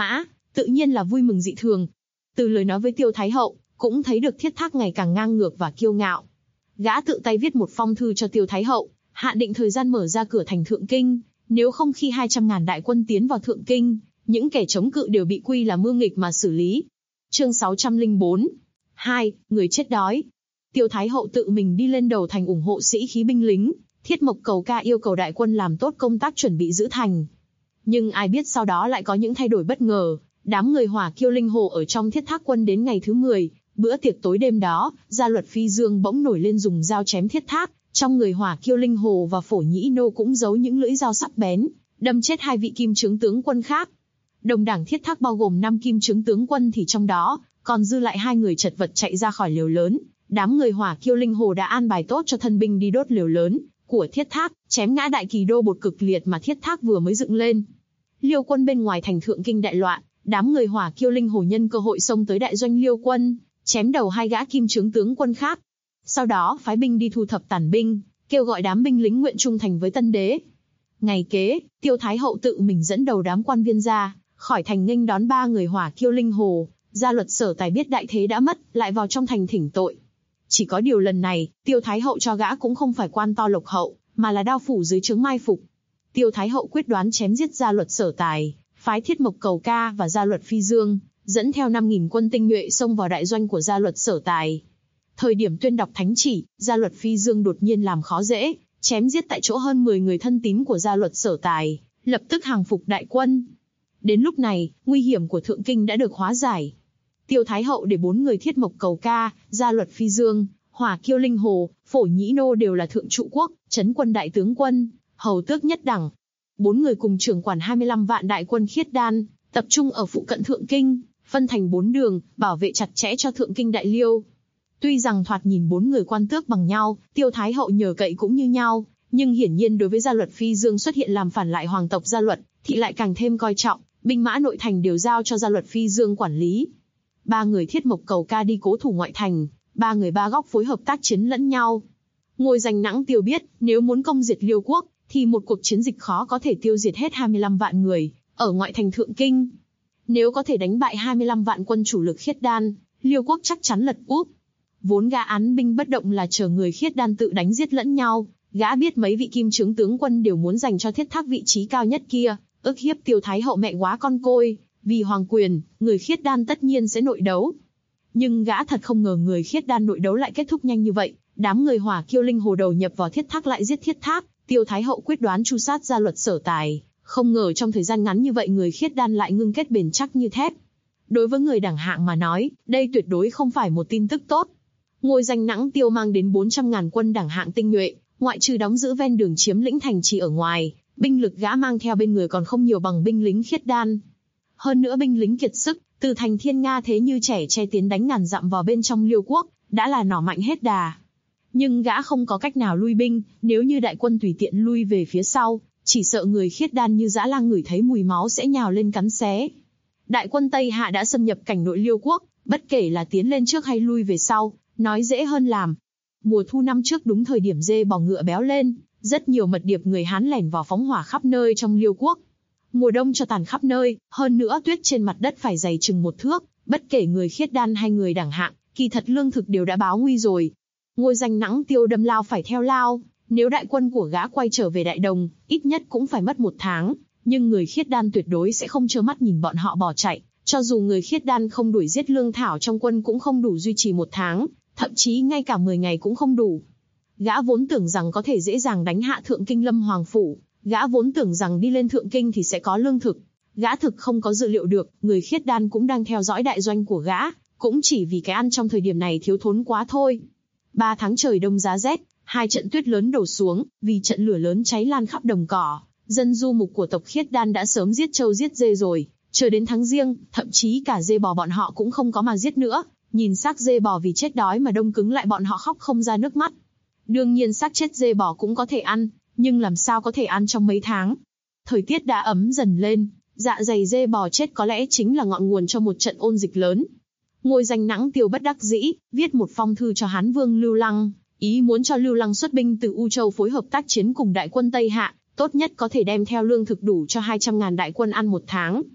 tự nhiên là vui mừng dị thường. Từ lời nói với Tiêu Thái Hậu, cũng thấy được Thiết Thác ngày càng ngang ngược và kiêu ngạo. Gã tự tay viết một phong thư cho Tiêu Thái Hậu, hạ định thời gian mở ra cửa thành Thượng Kinh, nếu không khi 200.000 đại quân tiến vào Thượng Kinh, những kẻ chống cự đều bị quy là mưu nghịch mà xử lý. Chương 604. 2. Người chết đói. Tiêu Thái Hậu tự mình đi lên đầu thành ủng hộ sĩ khí binh lính, Thiết Mộc Cầu Ca yêu cầu đại quân làm tốt công tác chuẩn bị giữ thành. Nhưng ai biết sau đó lại có những thay đổi bất ngờ, đám người Hỏa Kiêu Linh Hồ ở trong Thiết Thác quân đến ngày thứ 10, bữa tiệc tối đêm đó, Gia Luật Phi Dương bỗng nổi lên dùng dao chém Thiết Thác, trong người Hỏa Kiêu Linh Hồ và Phổ Nhĩ Nô cũng giấu những lưỡi dao sắc bén, đâm chết 2 vị kim trướng tướng quân khác. Đồng đảng Thiết Thác bao gồm 5 kim trướng tướng quân thì trong đó, còn dư lại 2 người chật vật chạy ra khỏi lều lớn. Đám người Hỏa Kiêu Linh Hồ đã an bài tốt cho thân binh đi đốt lều lớn của Thiết Thác, chém ngã đại kỳ đô bột cực liệt mà Thiết Thác vừa mới dựng lên. Liêu quân bên ngoài thành Thượng Kinh đại loạn, đám người Hỏa Kiêu Linh Hồ nhân cơ hội xông tới đại doanh Liêu quân, chém đầu 2 gã kim trướng tướng quân khác. Sau đó phái binh đi thu thập tàn binh, kêu gọi đám binh lính nguyện trung thành với Tân Đế. Ngày kế, Tiêu Thái Hậu tự mình dẫn đầu đám quan viên ra khỏi thành nghênh đón 3 người Hỏa Kiêu Linh Hồ. Gia Luật Sở Tài biết đại thế đã mất, lại vào trong thành thỉnh tội. Chỉ có điều lần này, Tiêu Thái Hậu cho gã cũng không phải quan to lộc hậu, mà là đao phủ dưới trướng mai phục. Tiêu Thái Hậu quyết đoán chém giết Gia Luật Sở Tài, phái Thiết Mộc Cầu Ca và Gia Luật Phi Dương, dẫn theo 5.000 quân tinh nhuệ xông vào đại doanh của Gia Luật Sở Tài. Thời điểm tuyên đọc thánh chỉ, Gia Luật Phi Dương đột nhiên làm khó dễ, chém giết tại chỗ hơn 10 người thân tín của Gia Luật Sở Tài, lập tức hàng phục đại quân. Đến lúc này, nguy hiểm của Thượng Kinh đã được hóa giải. Tiêu Thái Hậu để 4 người Thiết Mộc Cầu Ca, Gia Luật Phi Dương, Hỏa Kiêu Linh Hồ, Phổ Nhĩ Nô đều là thượng trụ quốc, trấn quân đại tướng quân, hầu tước nhất đẳng. 4 người cùng trưởng quản 25 vạn đại quân Khiết Đan, tập trung ở phụ cận Thượng Kinh, phân thành 4 đường, bảo vệ chặt chẽ cho Thượng Kinh đại liêu. Tuy rằng thoạt nhìn 4 người quan tước bằng nhau, Tiêu Thái Hậu nhờ cậy cũng như nhau, nhưng hiển nhiên đối với Gia Luật Phi Dương xuất hiện làm phản lại hoàng tộc Gia Luật, thì lại càng thêm coi trọng, binh mã nội thành đều giao cho Gia Luật Phi Dương quản lý. 3 người Thiết Mộc Cầu Ca đi cố thủ ngoại thành, 3 người ba góc phối hợp tác chiến lẫn nhau. Ngôi Danh Nãng Tiêu biết, nếu muốn công diệt Liêu quốc, thì một cuộc chiến dịch khó có thể tiêu diệt hết 25 vạn người ở ngoại thành Thượng Kinh. Nếu có thể đánh bại 25 vạn quân chủ lực Khiết Đan, Liêu quốc chắc chắn lật úp. Vốn gã án binh bất động là chờ người Khiết Đan tự đánh giết lẫn nhau. Gã biết mấy vị kim trướng tướng quân đều muốn dành cho Thiết Thác vị trí cao nhất kia, ức hiếp Tiêu Thái Hậu mẹ quá con côi. Vì hoàng quyền, người Khiết Đan tất nhiên sẽ nội đấu. Nhưng gã thật không ngờ người Khiết Đan nội đấu lại kết thúc nhanh như vậy. Đám người Hỏa Kiêu Linh Hồ đầu nhập vào Thiết Thác lại giết Thiết Thác. Tiêu Thái Hậu quyết đoán tru sát Gia Luật Sở Tài. Không ngờ trong thời gian ngắn như vậy người Khiết Đan lại ngưng kết bền chắc như thép. Đối với người đẳng hạng mà nói, đây tuyệt đối không phải một tin tức tốt. Ngôi Danh Nãng Tiêu mang đến 400.000 quân đẳng hạng tinh nhuệ, ngoại trừ đóng giữ ven đường chiếm lĩnh thành trì ở ngoài, binh lực gã mang theo bên người còn không nhiều bằng binh lính Khiết Đan. Hơn nữa binh lính kiệt sức, từ thành Thiên Nga thế như trẻ che tiến đánh ngàn dặm vào bên trong Liêu quốc, đã là nỏ mạnh hết đà. Nhưng gã không có cách nào lui binh, nếu như đại quân tùy tiện lui về phía sau, chỉ sợ người Khiết Đan như dã lang ngửi thấy mùi máu sẽ nhào lên cắn xé. Đại quân Tây Hạ đã xâm nhập cảnh nội Liêu quốc, bất kể là tiến lên trước hay lui về sau, nói dễ hơn làm. Mùa thu năm trước đúng thời điểm dê bò ngựa béo lên, rất nhiều mật điệp người Hán lẻn vào phóng hỏa khắp nơi trong Liêu quốc. Mùa đông cho tàn khắp nơi, hơn nữa tuyết trên mặt đất phải dày chừng 1 thước, bất kể người Khiết Đan hay người đẳng hạng, kỳ thật lương thực đều đã báo nguy rồi. Ngôi Danh Nãng Tiêu đâm lao phải theo lao, nếu đại quân của gã quay trở về Đại Đồng, ít nhất cũng phải mất 1 tháng, nhưng người Khiết Đan tuyệt đối sẽ không trơ mắt nhìn bọn họ bỏ chạy, cho dù người Khiết Đan không đuổi giết lương thảo trong quân cũng không đủ duy trì 1 tháng, thậm chí ngay cả 10 ngày cũng không đủ. Gã vốn tưởng rằng có thể dễ dàng đánh hạ Thượng Kinh Lâm Hoàng phủ, gã vốn tưởng rằng đi lên Thượng Kinh thì sẽ có lương thực. Gã thực không có dự liệu được, người Khiết Đan cũng đang theo dõi đại doanh của gã, cũng chỉ vì cái ăn trong thời điểm này thiếu thốn quá thôi. 3 tháng trời đông giá rét, 2 trận tuyết lớn đổ xuống, vì trận lửa lớn cháy lan khắp đồng cỏ, dân du mục của tộc Khiết Đan đã sớm giết trâu giết dê rồi, chờ đến tháng Giêng, thậm chí cả dê bò bọn họ cũng không có mà giết nữa, nhìn xác dê bò vì chết đói mà đông cứng lại bọn họ khóc không ra nước mắt. Đương nhiên xác chết dê bò cũng có thể ăn, nhưng làm sao có thể ăn trong mấy tháng. Thời tiết đã ấm dần lên, dạ dày dê bò chết có lẽ chính là ngọn nguồn cho một trận ôn dịch lớn. Ngôi Danh Nãng Tiêu bất đắc dĩ, viết một phong thư cho Hán Vương Lưu Lăng, ý muốn cho Lưu Lăng xuất binh từ U Châu phối hợp tác chiến cùng đại quân Tây Hạ, tốt nhất có thể đem theo lương thực đủ cho 200.000 đại quân ăn 1 tháng.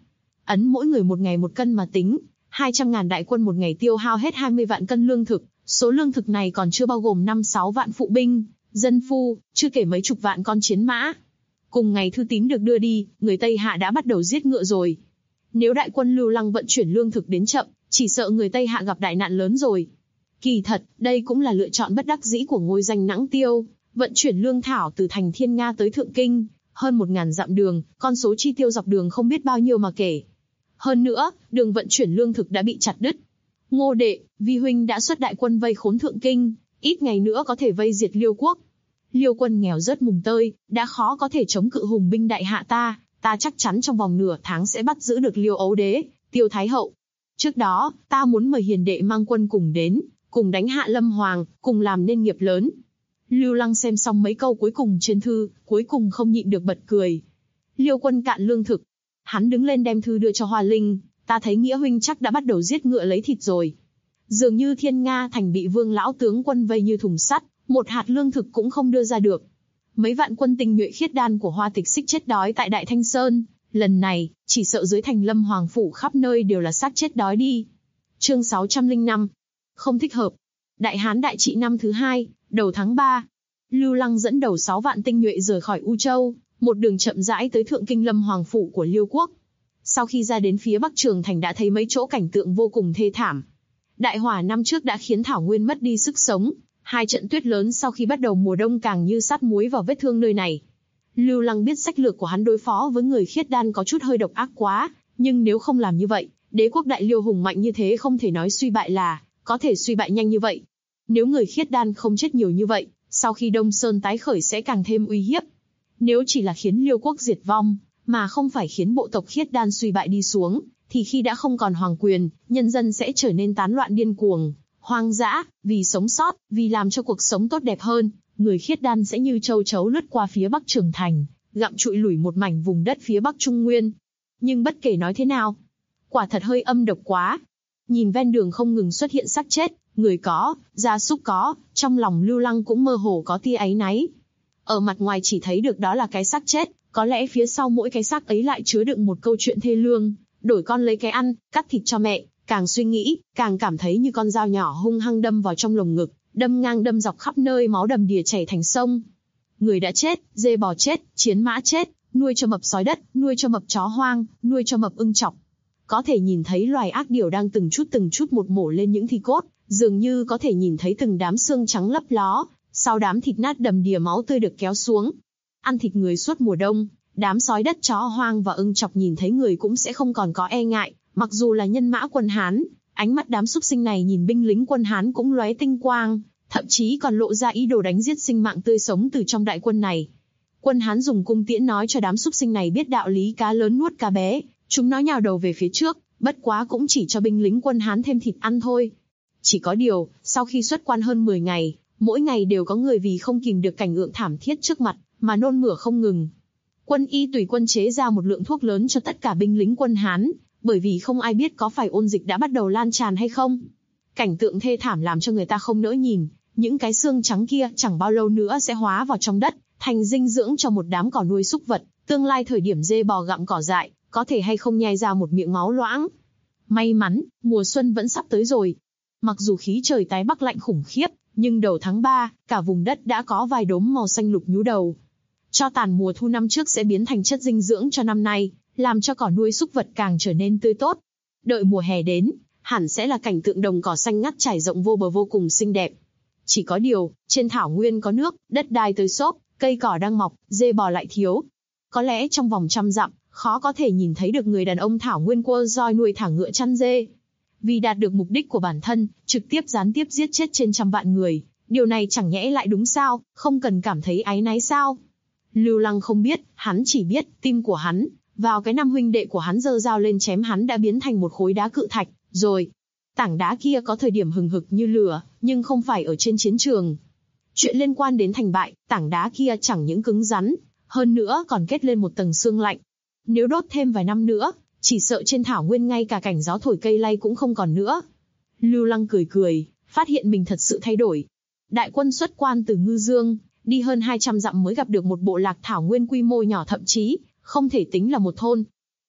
ấn mỗi người một ngày 1 cân mà tính, 200.000 đại quân một ngày tiêu hao hết 20 vạn cân lương thực, số lương thực này còn chưa bao gồm 5-6 vạn phụ binh, dân phu, chưa kể mấy chục vạn con chiến mã. Cùng ngày thư tín được đưa đi, người Tây Hạ đã bắt đầu giết ngựa rồi. Nếu đại quân Lưu Lăng vận chuyển lương thực đến chậm, chỉ sợ người Tây Hạ gặp đại nạn lớn rồi. Kỳ thật, đây cũng là lựa chọn bất đắc dĩ của ngôi danh Nãng Tiêu, vận chuyển lương thảo từ thành Thiên Nga tới Thượng Kinh, hơn 1.000 dặm đường, con số chi tiêu dọc đường không biết bao nhiêu mà kể. Hơn nữa, đường vận chuyển lương thực đã bị chặt đứt. Ngô đệ, vi huynh đã xuất đại quân vây khốn Thượng Kinh, ít ngày nữa có thể vây diệt Liêu quốc. Liêu quân nghèo rớt mùng tơi, đã khó có thể chống cự hùng binh đại hạ ta chắc chắn trong vòng nửa tháng sẽ bắt giữ được Liêu Ấu Đế, Tiêu Thái Hậu. Trước đó, ta muốn mời hiền đệ mang quân cùng đến, cùng đánh hạ Lâm Hoàng, cùng làm nên nghiệp lớn. Lưu Lăng xem xong mấy câu cuối cùng trên thư, cuối cùng không nhịn được bật cười. Liêu quân cạn lương thực. Hắn đứng lên đem thư đưa cho Hoa Linh, ta thấy Nghĩa huynh chắc đã bắt đầu giết ngựa lấy thịt rồi. Dường như Thiên Nga thành bị Vương lão tướng quân vây như thùng sắt, một hạt lương thực cũng không đưa ra được. Mấy vạn quân tinh nhuệ khiết đan của Hoa Tịch Xích chết đói tại Đại Thanh Sơn, lần này, chỉ sợ dưới thành Lâm Hoàng phủ khắp nơi đều là xác chết đói đi. Chương 605. Không thích hợp. Đại Hán đại trị năm thứ 2, đầu tháng 3. Lưu Lăng dẫn đầu 6 vạn tinh nhuệ rời khỏi U Châu, một đường chậm rãi tới Thượng Kinh Lâm Hoàng phủ của Liêu quốc. Sau khi ra đến phía Bắc Trường Thành đã thấy mấy chỗ cảnh tượng vô cùng thê thảm. Đại hỏa năm trước đã khiến thảo nguyên mất đi sức sống, 2 trận tuyết lớn sau khi bắt đầu mùa đông càng như sát muối vào vết thương nơi này. Lưu Lăng biết sách lược của hắn đối phó với người khiết đan có chút hơi độc ác quá, nhưng nếu không làm như vậy, đế quốc đại Liêu hùng mạnh như thế không thể nói suy bại là có thể suy bại nhanh như vậy. Nếu người khiết đan không chết nhiều như vậy, sau khi Đông Sơn tái khởi sẽ càng thêm uy hiếp. Nếu chỉ là khiến Liêu quốc diệt vong, mà không phải khiến bộ tộc khiết đan suy bại đi xuống, thì khi đã không còn hoàng quyền, nhân dân sẽ trở nên tán loạn điên cuồng, hoang dã, vì sống sót, vì làm cho cuộc sống tốt đẹp hơn, người khiết đan sẽ như châu chấu lướt qua phía Bắc Trường Thành, gặm trụi lủi một mảnh vùng đất phía Bắc Trung Nguyên. Nhưng bất kể nói thế nào, quả thật hơi âm độc quá. Nhìn ven đường không ngừng xuất hiện xác chết, người có, gia súc có, trong lòng Lưu Lăng cũng mơ hồ có tia áy náy. Ở mặt ngoài chỉ thấy được đó là cái xác chết, có lẽ phía sau mỗi cái xác ấy lại chứa đựng một câu chuyện thê lương, đổi con lấy cái ăn, cắt thịt cho mẹ, càng suy nghĩ, càng cảm thấy như con dao nhỏ hung hăng đâm vào trong lồng ngực, đâm ngang đâm dọc khắp nơi, máu đầm đìa chảy thành sông. Người đã chết, dê bò chết, chiến mã chết, nuôi cho mập sói đất, nuôi cho mập chó hoang, nuôi cho mập ưng chọc. Có thể nhìn thấy loài ác điểu đang từng chút một mổ lên những thi cốt, dường như có thể nhìn thấy từng đám xương trắng lấp ló, sau đám thịt nát đầm đìa máu tươi được kéo xuống. Ăn thịt người suốt mùa đông, đám sói đất chó hoang và ưng chọc nhìn thấy người cũng sẽ không còn có e ngại, mặc dù là nhân mã quân Hán, ánh mắt đám súc sinh này nhìn binh lính quân Hán cũng lóe tinh quang, thậm chí còn lộ ra ý đồ đánh giết sinh mạng tươi sống từ trong đại quân này. Quân Hán dùng cung tiễn nói cho đám súc sinh này biết đạo lý cá lớn nuốt cá bé, chúng nó nhào đầu về phía trước, bất quá cũng chỉ cho binh lính quân Hán thêm thịt ăn thôi. Chỉ có điều, sau khi xuất quan hơn 10 ngày, mỗi ngày đều có người vì không kìm được cảnh tượng thảm thiết trước mặt, mà nôn mửa không ngừng. Quân y tùy quân chế ra một lượng thuốc lớn cho tất cả binh lính quân Hán, bởi vì không ai biết có phải ôn dịch đã bắt đầu lan tràn hay không. Cảnh tượng thê thảm làm cho người ta không nỡ nhìn, những cái xương trắng kia chẳng bao lâu nữa sẽ hóa vào trong đất, thành dinh dưỡng cho một đám cỏ nuôi súc vật, tương lai thời điểm dê bò gặm cỏ dại, có thể hay không nhai ra một miệng máu loãng. May mắn, mùa xuân vẫn sắp tới rồi. Mặc dù khí trời tái bắc lạnh khủng khiếp, nhưng đầu tháng 3, cả vùng đất đã có vài đốm màu xanh lục nhú đầu. Cho tàn mùa thu năm trước sẽ biến thành chất dinh dưỡng cho năm nay, làm cho cỏ nuôi súc vật càng trở nên tươi tốt. Đợi mùa hè đến, hẳn sẽ là cảnh tượng đồng cỏ xanh ngắt trải rộng vô bờ vô cùng xinh đẹp. Chỉ có điều, trên thảo nguyên có nước, đất đai tơi xốp, cây cỏ đang mọc, dê bò lại thiếu. Có lẽ trong vòng 100 dặm, khó có thể nhìn thấy được người đàn ông thảo nguyên quơ roi nuôi thả ngựa chăn dê. Vì đạt được mục đích của bản thân, trực tiếp gián tiếp giết chết trên 100 vạn người, điều này chẳng nhẽ lại đúng sao, không cần cảm thấy áy náy sao? Lưu Lăng không biết, hắn chỉ biết, tim của hắn, vào cái năm huynh đệ của hắn giơ dao lên chém hắn đã biến thành một khối đá cự thạch, rồi. Tảng đá kia có thời điểm hừng hực như lửa, nhưng không phải ở trên chiến trường. Chuyện liên quan đến thành bại, tảng đá kia chẳng những cứng rắn, hơn nữa còn kết lên một tầng xương lạnh. Nếu đốt thêm vài năm nữa, chỉ sợ trên thảo nguyên ngay cả cảnh gió thổi cây lay cũng không còn nữa. Lưu Lăng cười cười, phát hiện mình thật sự thay đổi. Đại quân xuất quan từ Ngư Dương, đi hơn 200 dặm mới gặp được một bộ lạc thảo nguyên quy mô nhỏ, thậm chí không thể tính là một thôn.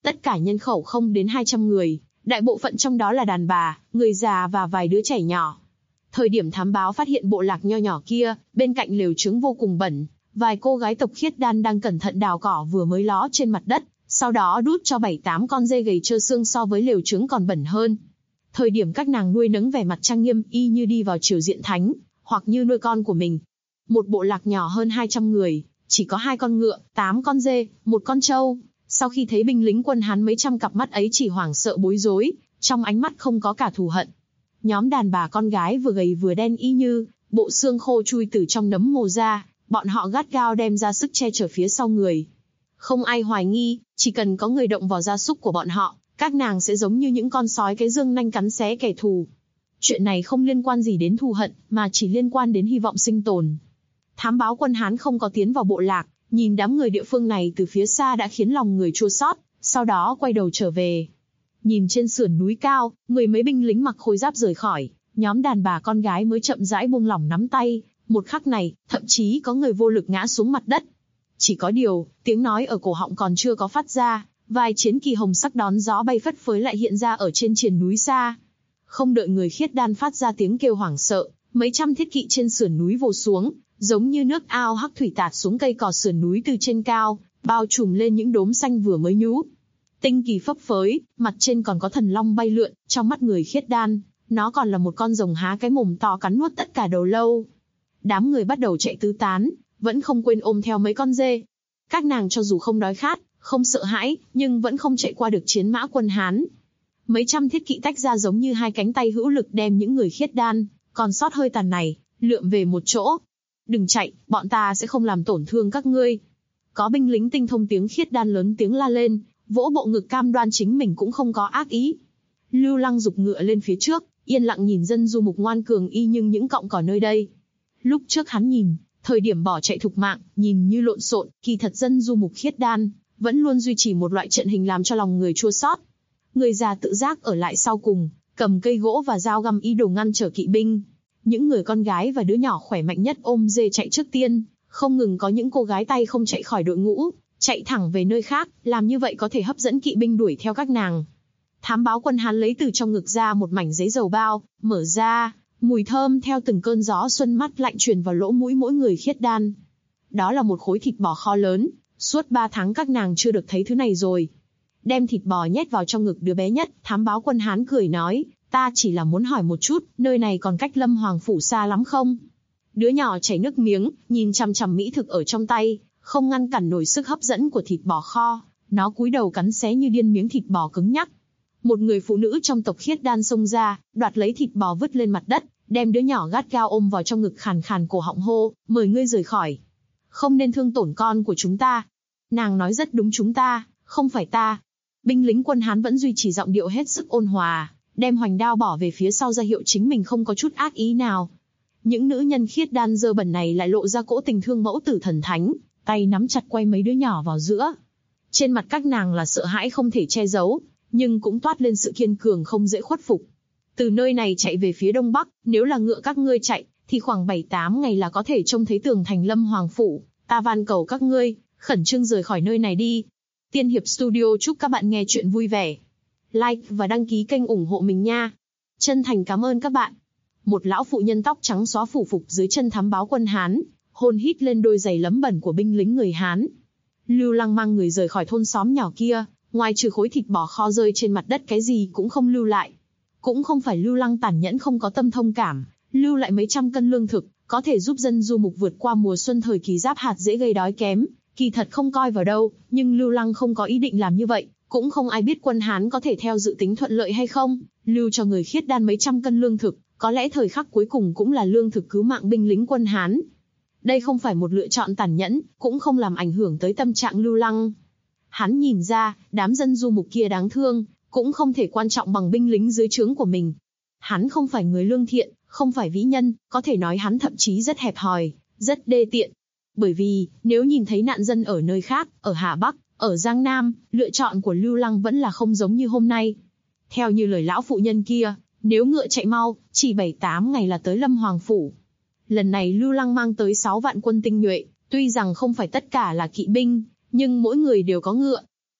tất cả nhân khẩu không đến 200 người, đại bộ phận trong đó là đàn bà, người già và vài đứa trẻ nhỏ. Thời điểm thám báo phát hiện bộ lạc nho nhỏ kia, bên cạnh lều trứng vô cùng bẩn, vài cô gái tộc khiết đan đang cẩn thận đào cỏ vừa mới ló trên mặt đất, sau đó đút cho 7-8 con dê gầy trơ xương so với lều trứng còn bẩn hơn. Thời điểm các nàng nuôi nấng vẻ mặt trang nghiêm y như đi vào triều diện thánh, hoặc như nuôi con của mình. Một bộ lạc nhỏ hơn 200 người, chỉ có 2 con ngựa, 8 con dê, 1 con trâu. Sau khi thấy binh lính quân Hán mấy trăm cặp mắt ấy chỉ hoảng sợ bối rối, trong ánh mắt không có cả thù hận. Nhóm đàn bà con gái vừa gầy vừa đen y như bộ xương khô chui từ trong nấm mồ ra, bọn họ gắt gao đem ra sức che chở phía sau người. Không ai hoài nghi, chỉ cần có người động vào gia súc của bọn họ, các nàng sẽ giống như những con sói cái dương nanh cắn xé kẻ thù. Chuyện này không liên quan gì đến thù hận, mà chỉ liên quan đến hy vọng sinh tồn. Thám báo quân Hán không có tiến vào bộ lạc, nhìn đám người địa phương này từ phía xa đã khiến lòng người chua xót, sau đó quay đầu trở về. Nhìn trên sườn núi cao, mười mấy binh lính mặc khôi giáp rời khỏi, nhóm đàn bà con gái mới chậm rãi buông lỏng nắm tay, một khắc này, thậm chí có người vô lực ngã xuống mặt đất. Chỉ có điều, tiếng nói ở cổ họng còn chưa có phát ra, vài chiến kỳ hồng sắc đón gió bay phất phới lại hiện ra ở trên triền núi xa. Không đợi người khiết đan phát ra tiếng kêu hoảng sợ, mấy trăm thiết kỵ trên sườn núi vồ xuống, giống như nước ao hắc thủy tạt xuống cây cỏ sườn núi từ trên cao, bao trùm lên những đốm xanh vừa mới nhú. Tinh kỳ phấp phới, mặt trên còn có thần long bay lượn, trong mắt người khiết đan, nó còn là một con rồng há cái mồm to cắn nuốt tất cả đầu lâu. Đám người bắt đầu chạy tứ tán, vẫn không quên ôm theo mấy con dê. Các nàng cho dù không đói khát, không sợ hãi, nhưng vẫn không chạy qua được chiến mã quân Hán. Mấy trăm thiết kỵ tách ra giống như hai cánh tay hữu lực đem những người khiết đan, còn sót hơi tàn này, lượm về một chỗ. Đừng chạy, bọn ta sẽ không làm tổn thương các ngươi. Có binh lính tinh thông tiếng khiết đan lớn tiếng la lên, vỗ bộ ngực cam đoan chính mình cũng không có ác ý. Lưu Lăng giục ngựa lên phía trước, yên lặng nhìn dân du mục ngoan cường y nhưng những cọng cỏ nơi đây. Lúc trước hắn nhìn, thời điểm bỏ chạy thục mạng, nhìn như lộn xộn, kỳ thật dân du mục khiết đan vẫn luôn duy trì một loại trận hình làm cho lòng người chua xót. Người già tự giác ở lại sau cùng, cầm cây gỗ và dao găm ý đồ ngăn trở kỵ binh. Những người con gái và đứa nhỏ khỏe mạnh nhất ôm dê chạy trước tiên, không ngừng có những cô gái tay không chạy khỏi đội ngũ, chạy thẳng về nơi khác, làm như vậy có thể hấp dẫn kỵ binh đuổi theo các nàng. Thám báo quân Hán lấy từ trong ngực ra một mảnh giấy dầu bao, mở ra, mùi thơm theo từng cơn gió xuân mát lạnh truyền vào lỗ mũi mỗi người khiết đan. Đó là một khối thịt bò kho lớn, suốt 3 tháng các nàng chưa được thấy thứ này rồi. Đem thịt bò nhét vào trong ngực đứa bé nhất, thám báo quân Hán cười nói, ta chỉ là muốn hỏi một chút, nơi này còn cách Lâm Hoàng phủ xa lắm không? Đứa nhỏ chảy nước miếng, nhìn chằm chằm mỹ thực ở trong tay, không ngăn cản nổi sức hấp dẫn của thịt bò kho, nó cúi đầu cắn xé như điên miếng thịt bò cứng nhắc. Một người phụ nữ trong tộc khiết đan xông ra, đoạt lấy thịt bò vứt lên mặt đất, đem đứa nhỏ gắt gao ôm vào trong ngực khàn khàn cổ họng hô, mời ngươi rời khỏi. Không nên thương tổn con của chúng ta. Nàng nói rất đúng, chúng ta, không phải ta. Binh lính quân Hán vẫn duy trì giọng điệu hết sức ôn hòa, đem hoành đao bỏ về phía sau ra hiệu chính mình không có chút ác ý nào. Những nữ nhân khiết đan dơ bẩn này lại lộ ra cỗ tình thương mẫu tử thần thánh, tay nắm chặt quay mấy đứa nhỏ vào giữa. Trên mặt các nàng là sợ hãi không thể che giấu, nhưng cũng toát lên sự kiên cường không dễ khuất phục. Từ nơi này chạy về phía đông bắc, nếu là ngựa các ngươi chạy, thì khoảng 7-8 ngày là có thể trông thấy tường thành Lâm Hoàng phủ. Ta van cầu các ngươi, khẩn trương rời khỏi nơi này đi. Tiên Hiệp Studio chúc các bạn nghe chuyện vui vẻ. Like và đăng ký kênh ủng hộ mình nha. Chân thành cảm ơn các bạn. Một lão phụ nhân tóc trắng xóa phủ phục dưới chân thám báo quân Hán, hôn hít lên đôi giày lấm bẩn của binh lính người Hán. Lưu Lăng mang người rời khỏi thôn xóm nhỏ kia, ngoài trừ khối thịt bò kho rơi trên mặt đất cái gì cũng không lưu lại. Cũng không phải Lưu Lăng tàn nhẫn không có tâm thông cảm, lưu lại mấy trăm cân lương thực, có thể giúp dân du mục vượt qua mùa xuân thời kỳ giáp hạt dễ gây đói kém, kỳ thật không coi vào đâu, nhưng Lưu Lăng không có ý định làm như vậy, cũng không ai biết quân Hán có thể theo dự tính thuận lợi hay không, lưu cho người khiết đan mấy trăm cân lương thực, có lẽ thời khắc cuối cùng cũng là lương thực cứu mạng binh lính quân Hán. Đây không phải một lựa chọn tàn nhẫn, cũng không làm ảnh hưởng tới tâm trạng Lưu Lăng. Hắn nhìn ra, đám dân du mục kia đáng thương, cũng không thể quan trọng bằng binh lính dưới trướng của mình. Hắn không phải người lương thiện, không phải vĩ nhân, có thể nói hắn thậm chí rất hẹp hòi, rất đê tiện. Bởi vì, nếu nhìn thấy nạn dân ở nơi khác, ở Hà Bắc, ở Giang Nam, lựa chọn của Lưu Lăng vẫn là không giống như hôm nay. Theo như lời lão phụ nhân kia, nếu ngựa chạy mau, chỉ 7-8 ngày là tới Lâm Hoàng phủ. Lần này Lưu Lăng mang tới 6 vạn quân tinh nhuệ, tuy rằng không phải tất cả là kỵ binh, nhưng mỗi người đều có ngựa.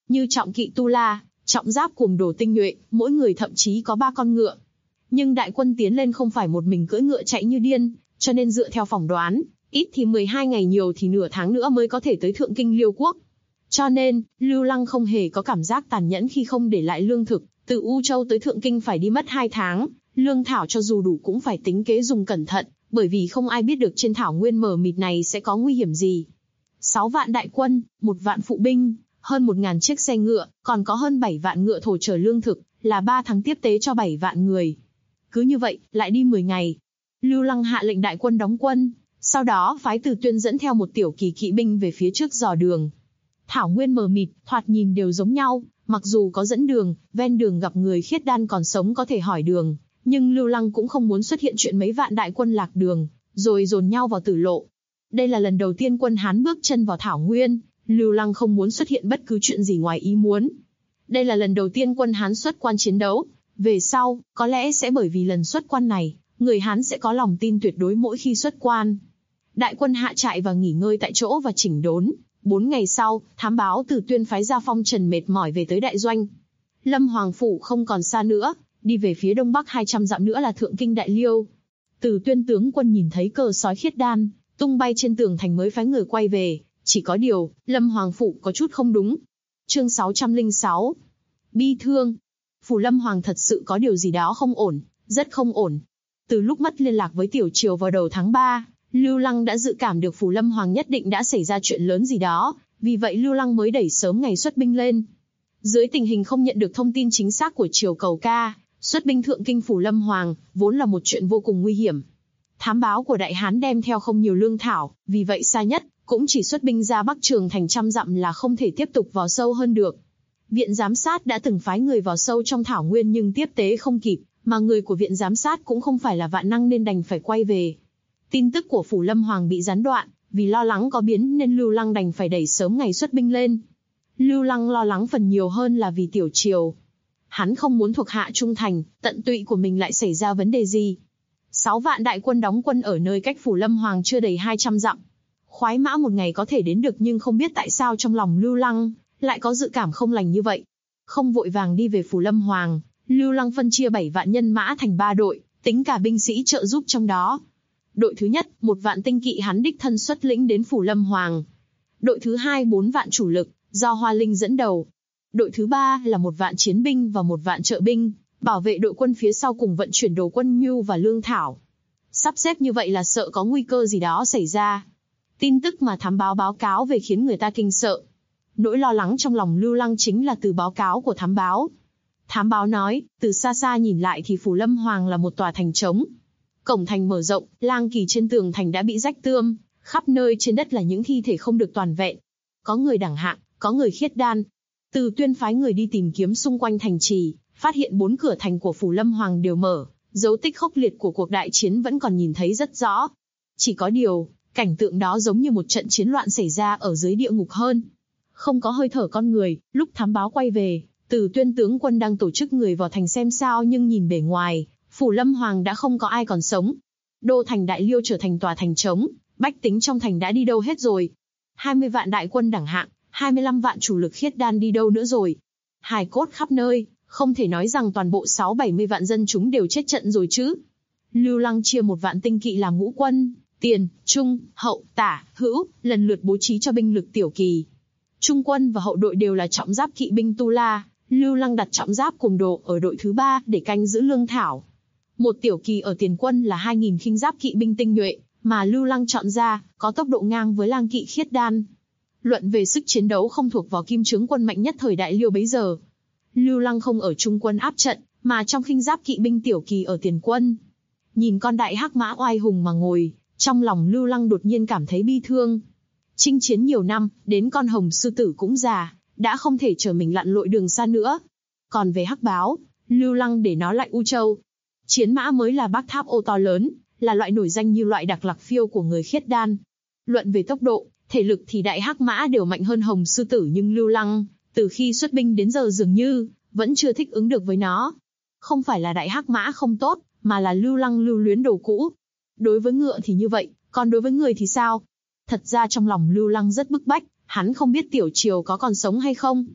Như trọng kỵ Tu La, trọng giáp cùng đồ tinh nhuệ, mỗi người thậm chí có 3 con ngựa. Nhưng đại quân tiến lên không phải một mình cưỡi ngựa chạy như điên, cho nên dựa theo phỏng đoán, ít thì 12 ngày nhiều thì nửa tháng nữa mới có thể tới Thượng Kinh Liêu Quốc. Cho nên, Lưu Lăng không hề có cảm giác tàn nhẫn khi không để lại lương thực, từ U Châu tới Thượng Kinh phải đi mất 2 tháng, lương thảo cho dù đủ cũng phải tính kế dùng cẩn thận, bởi vì không ai biết được trên thảo nguyên mờ mịt này sẽ có nguy hiểm gì. 6 vạn đại quân, 1 vạn phụ binh, hơn 1.000 chiếc xe ngựa, còn có hơn 7 vạn ngựa thổ chở lương thực, là 3 tháng tiếp tế cho 7 vạn người. Cứ như vậy, lại đi 10 ngày. Lưu Lăng hạ lệnh đại quân đóng quân, sau đó phái Từ Tuyên dẫn theo một tiểu kỳ kỵ binh về phía trước dò đường. Thảo nguyên mờ mịt, thoạt nhìn đều giống nhau, mặc dù có dẫn đường, ven đường gặp người khiết đan còn sống có thể hỏi đường, nhưng Lưu Lăng cũng không muốn xuất hiện chuyện mấy vạn đại quân lạc đường, rồi dồn nhau vào tử lộ. Đây là lần đầu tiên quân Hán bước chân vào Thảo Nguyên, Lưu Lăng không muốn xuất hiện bất cứ chuyện gì ngoài ý muốn. Đây là lần đầu tiên quân Hán xuất quan chiến đấu, về sau, có lẽ sẽ bởi vì lần xuất quan này, người Hán sẽ có lòng tin tuyệt đối mỗi khi xuất quan. Đại quân hạ trại và nghỉ ngơi tại chỗ và chỉnh đốn. 4 ngày sau, thám báo Từ Tuyên phái ra phong trần mệt mỏi về tới đại doanh. Lâm Hoàng phủ không còn xa nữa, đi về phía đông bắc 200 dặm nữa là Thượng Kinh Đại Liêu. Từ Tuyên tướng quân nhìn thấy cờ sói khiết đan tung bay trên tường thành mới phái người quay về, chỉ có điều, Lâm Hoàng phủ có chút không đúng. Chương 606. Bi thương. Phủ Lâm Hoàng thật sự có điều gì đó không ổn, rất không ổn. Từ lúc mất liên lạc với Tiểu Triều vào đầu tháng 3, Lưu Lăng đã dự cảm được Phủ Lâm Hoàng nhất định đã xảy ra chuyện lớn gì đó, vì vậy Lưu Lăng mới đẩy sớm ngày xuất binh lên. Dưới tình hình không nhận được thông tin chính xác của Triều Cầu Ca, xuất binh Thượng Kinh Phủ Lâm Hoàng vốn là một chuyện vô cùng nguy hiểm. Thám báo của Đại Hán đem theo không nhiều lương thảo, vì vậy xa nhất cũng chỉ xuất binh ra Bắc Trường thành 100 dặm là không thể tiếp tục vào sâu hơn được. Viện giám sát đã từng phái người vào sâu trong Thảo Nguyên nhưng tiếp tế không kịp, mà người của viện giám sát cũng không phải là vạn năng nên đành phải quay về. Tin tức của Phủ Lâm Hoàng bị gián đoạn, vì lo lắng có biến nên Lưu Lăng đành phải đẩy sớm ngày xuất binh lên. Lưu Lăng lo lắng phần nhiều hơn là vì Tiểu Triều. Hắn không muốn thuộc hạ trung thành, tận tụy của mình lại xảy ra vấn đề gì. 6 vạn đại quân đóng quân ở nơi cách Phủ Lâm Hoàng chưa đầy 200 dặm. Khoái mã một ngày có thể đến được nhưng không biết tại sao trong lòng Lưu Lăng lại có dự cảm không lành như vậy. Không vội vàng đi về Phủ Lâm Hoàng, Lưu Lăng phân chia 7 vạn nhân mã thành 3 đội, tính cả binh sĩ trợ giúp trong đó. Đội thứ nhất, 1 vạn tinh kỵ hắn đích thân xuất lĩnh đến Phủ Lâm Hoàng. Đội thứ hai 4 vạn chủ lực, do Hoa Linh dẫn đầu. Đội thứ ba là 1 vạn chiến binh và 1 vạn trợ binh, bảo vệ đội quân phía sau cùng vận chuyển đồ quân nhu và lương thảo. Sắp xếp như vậy là sợ có nguy cơ gì đó xảy ra. Tin tức mà thám báo báo cáo về khiến người ta kinh sợ. Nỗi lo lắng trong lòng Lưu Lăng chính là từ báo cáo của thám báo. Thám báo nói, từ xa xa nhìn lại thì Phủ Lâm Hoàng là một tòa thành trống. Cổng thành mở rộng, lang kỳ trên tường thành đã bị rách tươm, khắp nơi trên đất là những thi thể không được toàn vẹn. Có người đẳng hạng, có người khiết đan. Từ Tuyên phái người đi tìm kiếm xung quanh thành trì, phát hiện 4 cửa thành của Phủ Lâm Hoàng đều mở, dấu tích khốc liệt của cuộc đại chiến vẫn còn nhìn thấy rất rõ. Chỉ có điều, cảnh tượng đó giống như một trận chiến loạn xảy ra ở dưới địa ngục hơn. Không có hơi thở con người, lúc thám báo quay về, Từ Tuyên tướng quân đang tổ chức người vào thành xem sao nhưng nhìn bề ngoài, Phủ Lâm Hoàng đã không có ai còn sống. Đô thành Đại Liêu trở thành tòa thành trống, bách tính trong thành đã đi đâu hết rồi. 20 vạn đại quân đẳng hạng, 25 vạn chủ lực khiết đan đi đâu nữa rồi. Hài cốt khắp nơi, không thể nói rằng toàn bộ 6-70 vạn dân chúng đều chết trận rồi chứ. Lưu Lăng chia 1 vạn tinh kỵ làm ngũ quân, tiền, trung, hậu, tả, hữu, lần lượt bố trí cho binh lực tiểu kỳ. Trung quân và hậu đội đều là trọng giáp kỵ binh Tu La, Lưu Lăng đặt trọng giáp cùng đồ ở đội thứ 3 để canh giữ lương thảo. Một tiểu kỳ ở tiền quân là 2.000 khinh giáp kỵ binh tinh nhuệ, mà Lưu Lăng chọn ra, có tốc độ ngang với lang kỵ khiết đan. Luận về sức chiến đấu không thuộc vào kim trướng quân mạnh nhất thời Đại Liêu bấy giờ. Lưu Lăng không ở trung quân áp trận, mà trong khinh giáp kỵ binh tiểu kỳ ở tiền quân. Nhìn con đại hắc mã oai hùng mà ngồi, trong lòng Lưu Lăng đột nhiên cảm thấy bi thương. Chinh chiến nhiều năm, đến con hồng sư tử cũng già, đã không thể chở mình lặn lội đường xa nữa. Còn về hắc báo, Lưu Lăng để nó lại U Châu. Chiến mã mới là Bác Tháp Ô to lớn, là loại nổi danh như loại đặc lạc phiêu của người khiết đan. Luận về tốc độ, thể lực thì đại hắc mã đều mạnh hơn hồng sư tử nhưng Lưu Lăng, từ khi xuất binh đến giờ dường như vẫn chưa thích ứng được với nó. Không phải là đại hắc mã không tốt, mà là Lưu Lăng lưu luyến đồ cũ. Đối với ngựa thì như vậy, còn đối với người thì sao? Thật ra trong lòng Lưu Lăng rất bức bách, hắn không biết Tiểu Triều có còn sống hay không.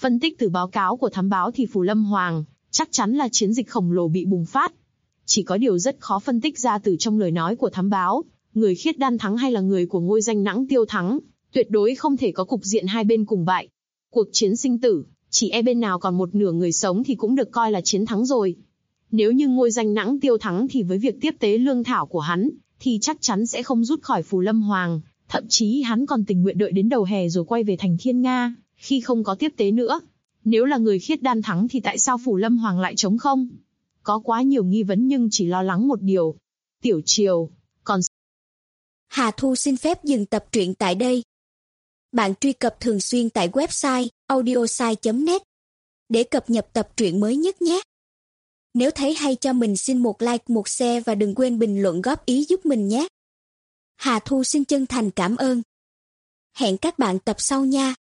Phân tích từ báo cáo của thám báo thì Phù Lâm Hoàng chắc chắn là chiến dịch khổng lồ bị bùng phát. Chỉ có điều rất khó phân tích ra từ trong lời nói của thám báo, người khiết đan thắng hay là người của ngôi danh Nãng Tiêu thắng, tuyệt đối không thể có cục diện hai bên cùng bại. Cuộc chiến sinh tử, chỉ e bên nào còn một nửa người sống thì cũng được coi là chiến thắng rồi. Nếu như ngôi danh Nãng Tiêu thắng thì với việc tiếp tế lương thảo của hắn, thì chắc chắn sẽ không rút khỏi Phù Lâm Hoàng, thậm chí hắn còn tình nguyện đợi đến đầu hè rồi quay về thành Thiên Nga, khi không có tiếp tế nữa. Nếu là người khiết đan thắng thì tại sao Phù Lâm Hoàng lại trống không? Có quá nhiều nghi vấn nhưng chỉ lo lắng một điều. Tiểu Triều, còn... Hà Thu xin phép dừng tập truyện tại đây. Bạn truy cập thường xuyên tại website audiosai.net để cập nhật tập truyện mới nhất nhé. Nếu thấy hay cho mình xin một like, một share và đừng quên bình luận góp ý giúp mình nhé. Hà Thu xin chân thành cảm ơn. Hẹn các bạn tập sau nha.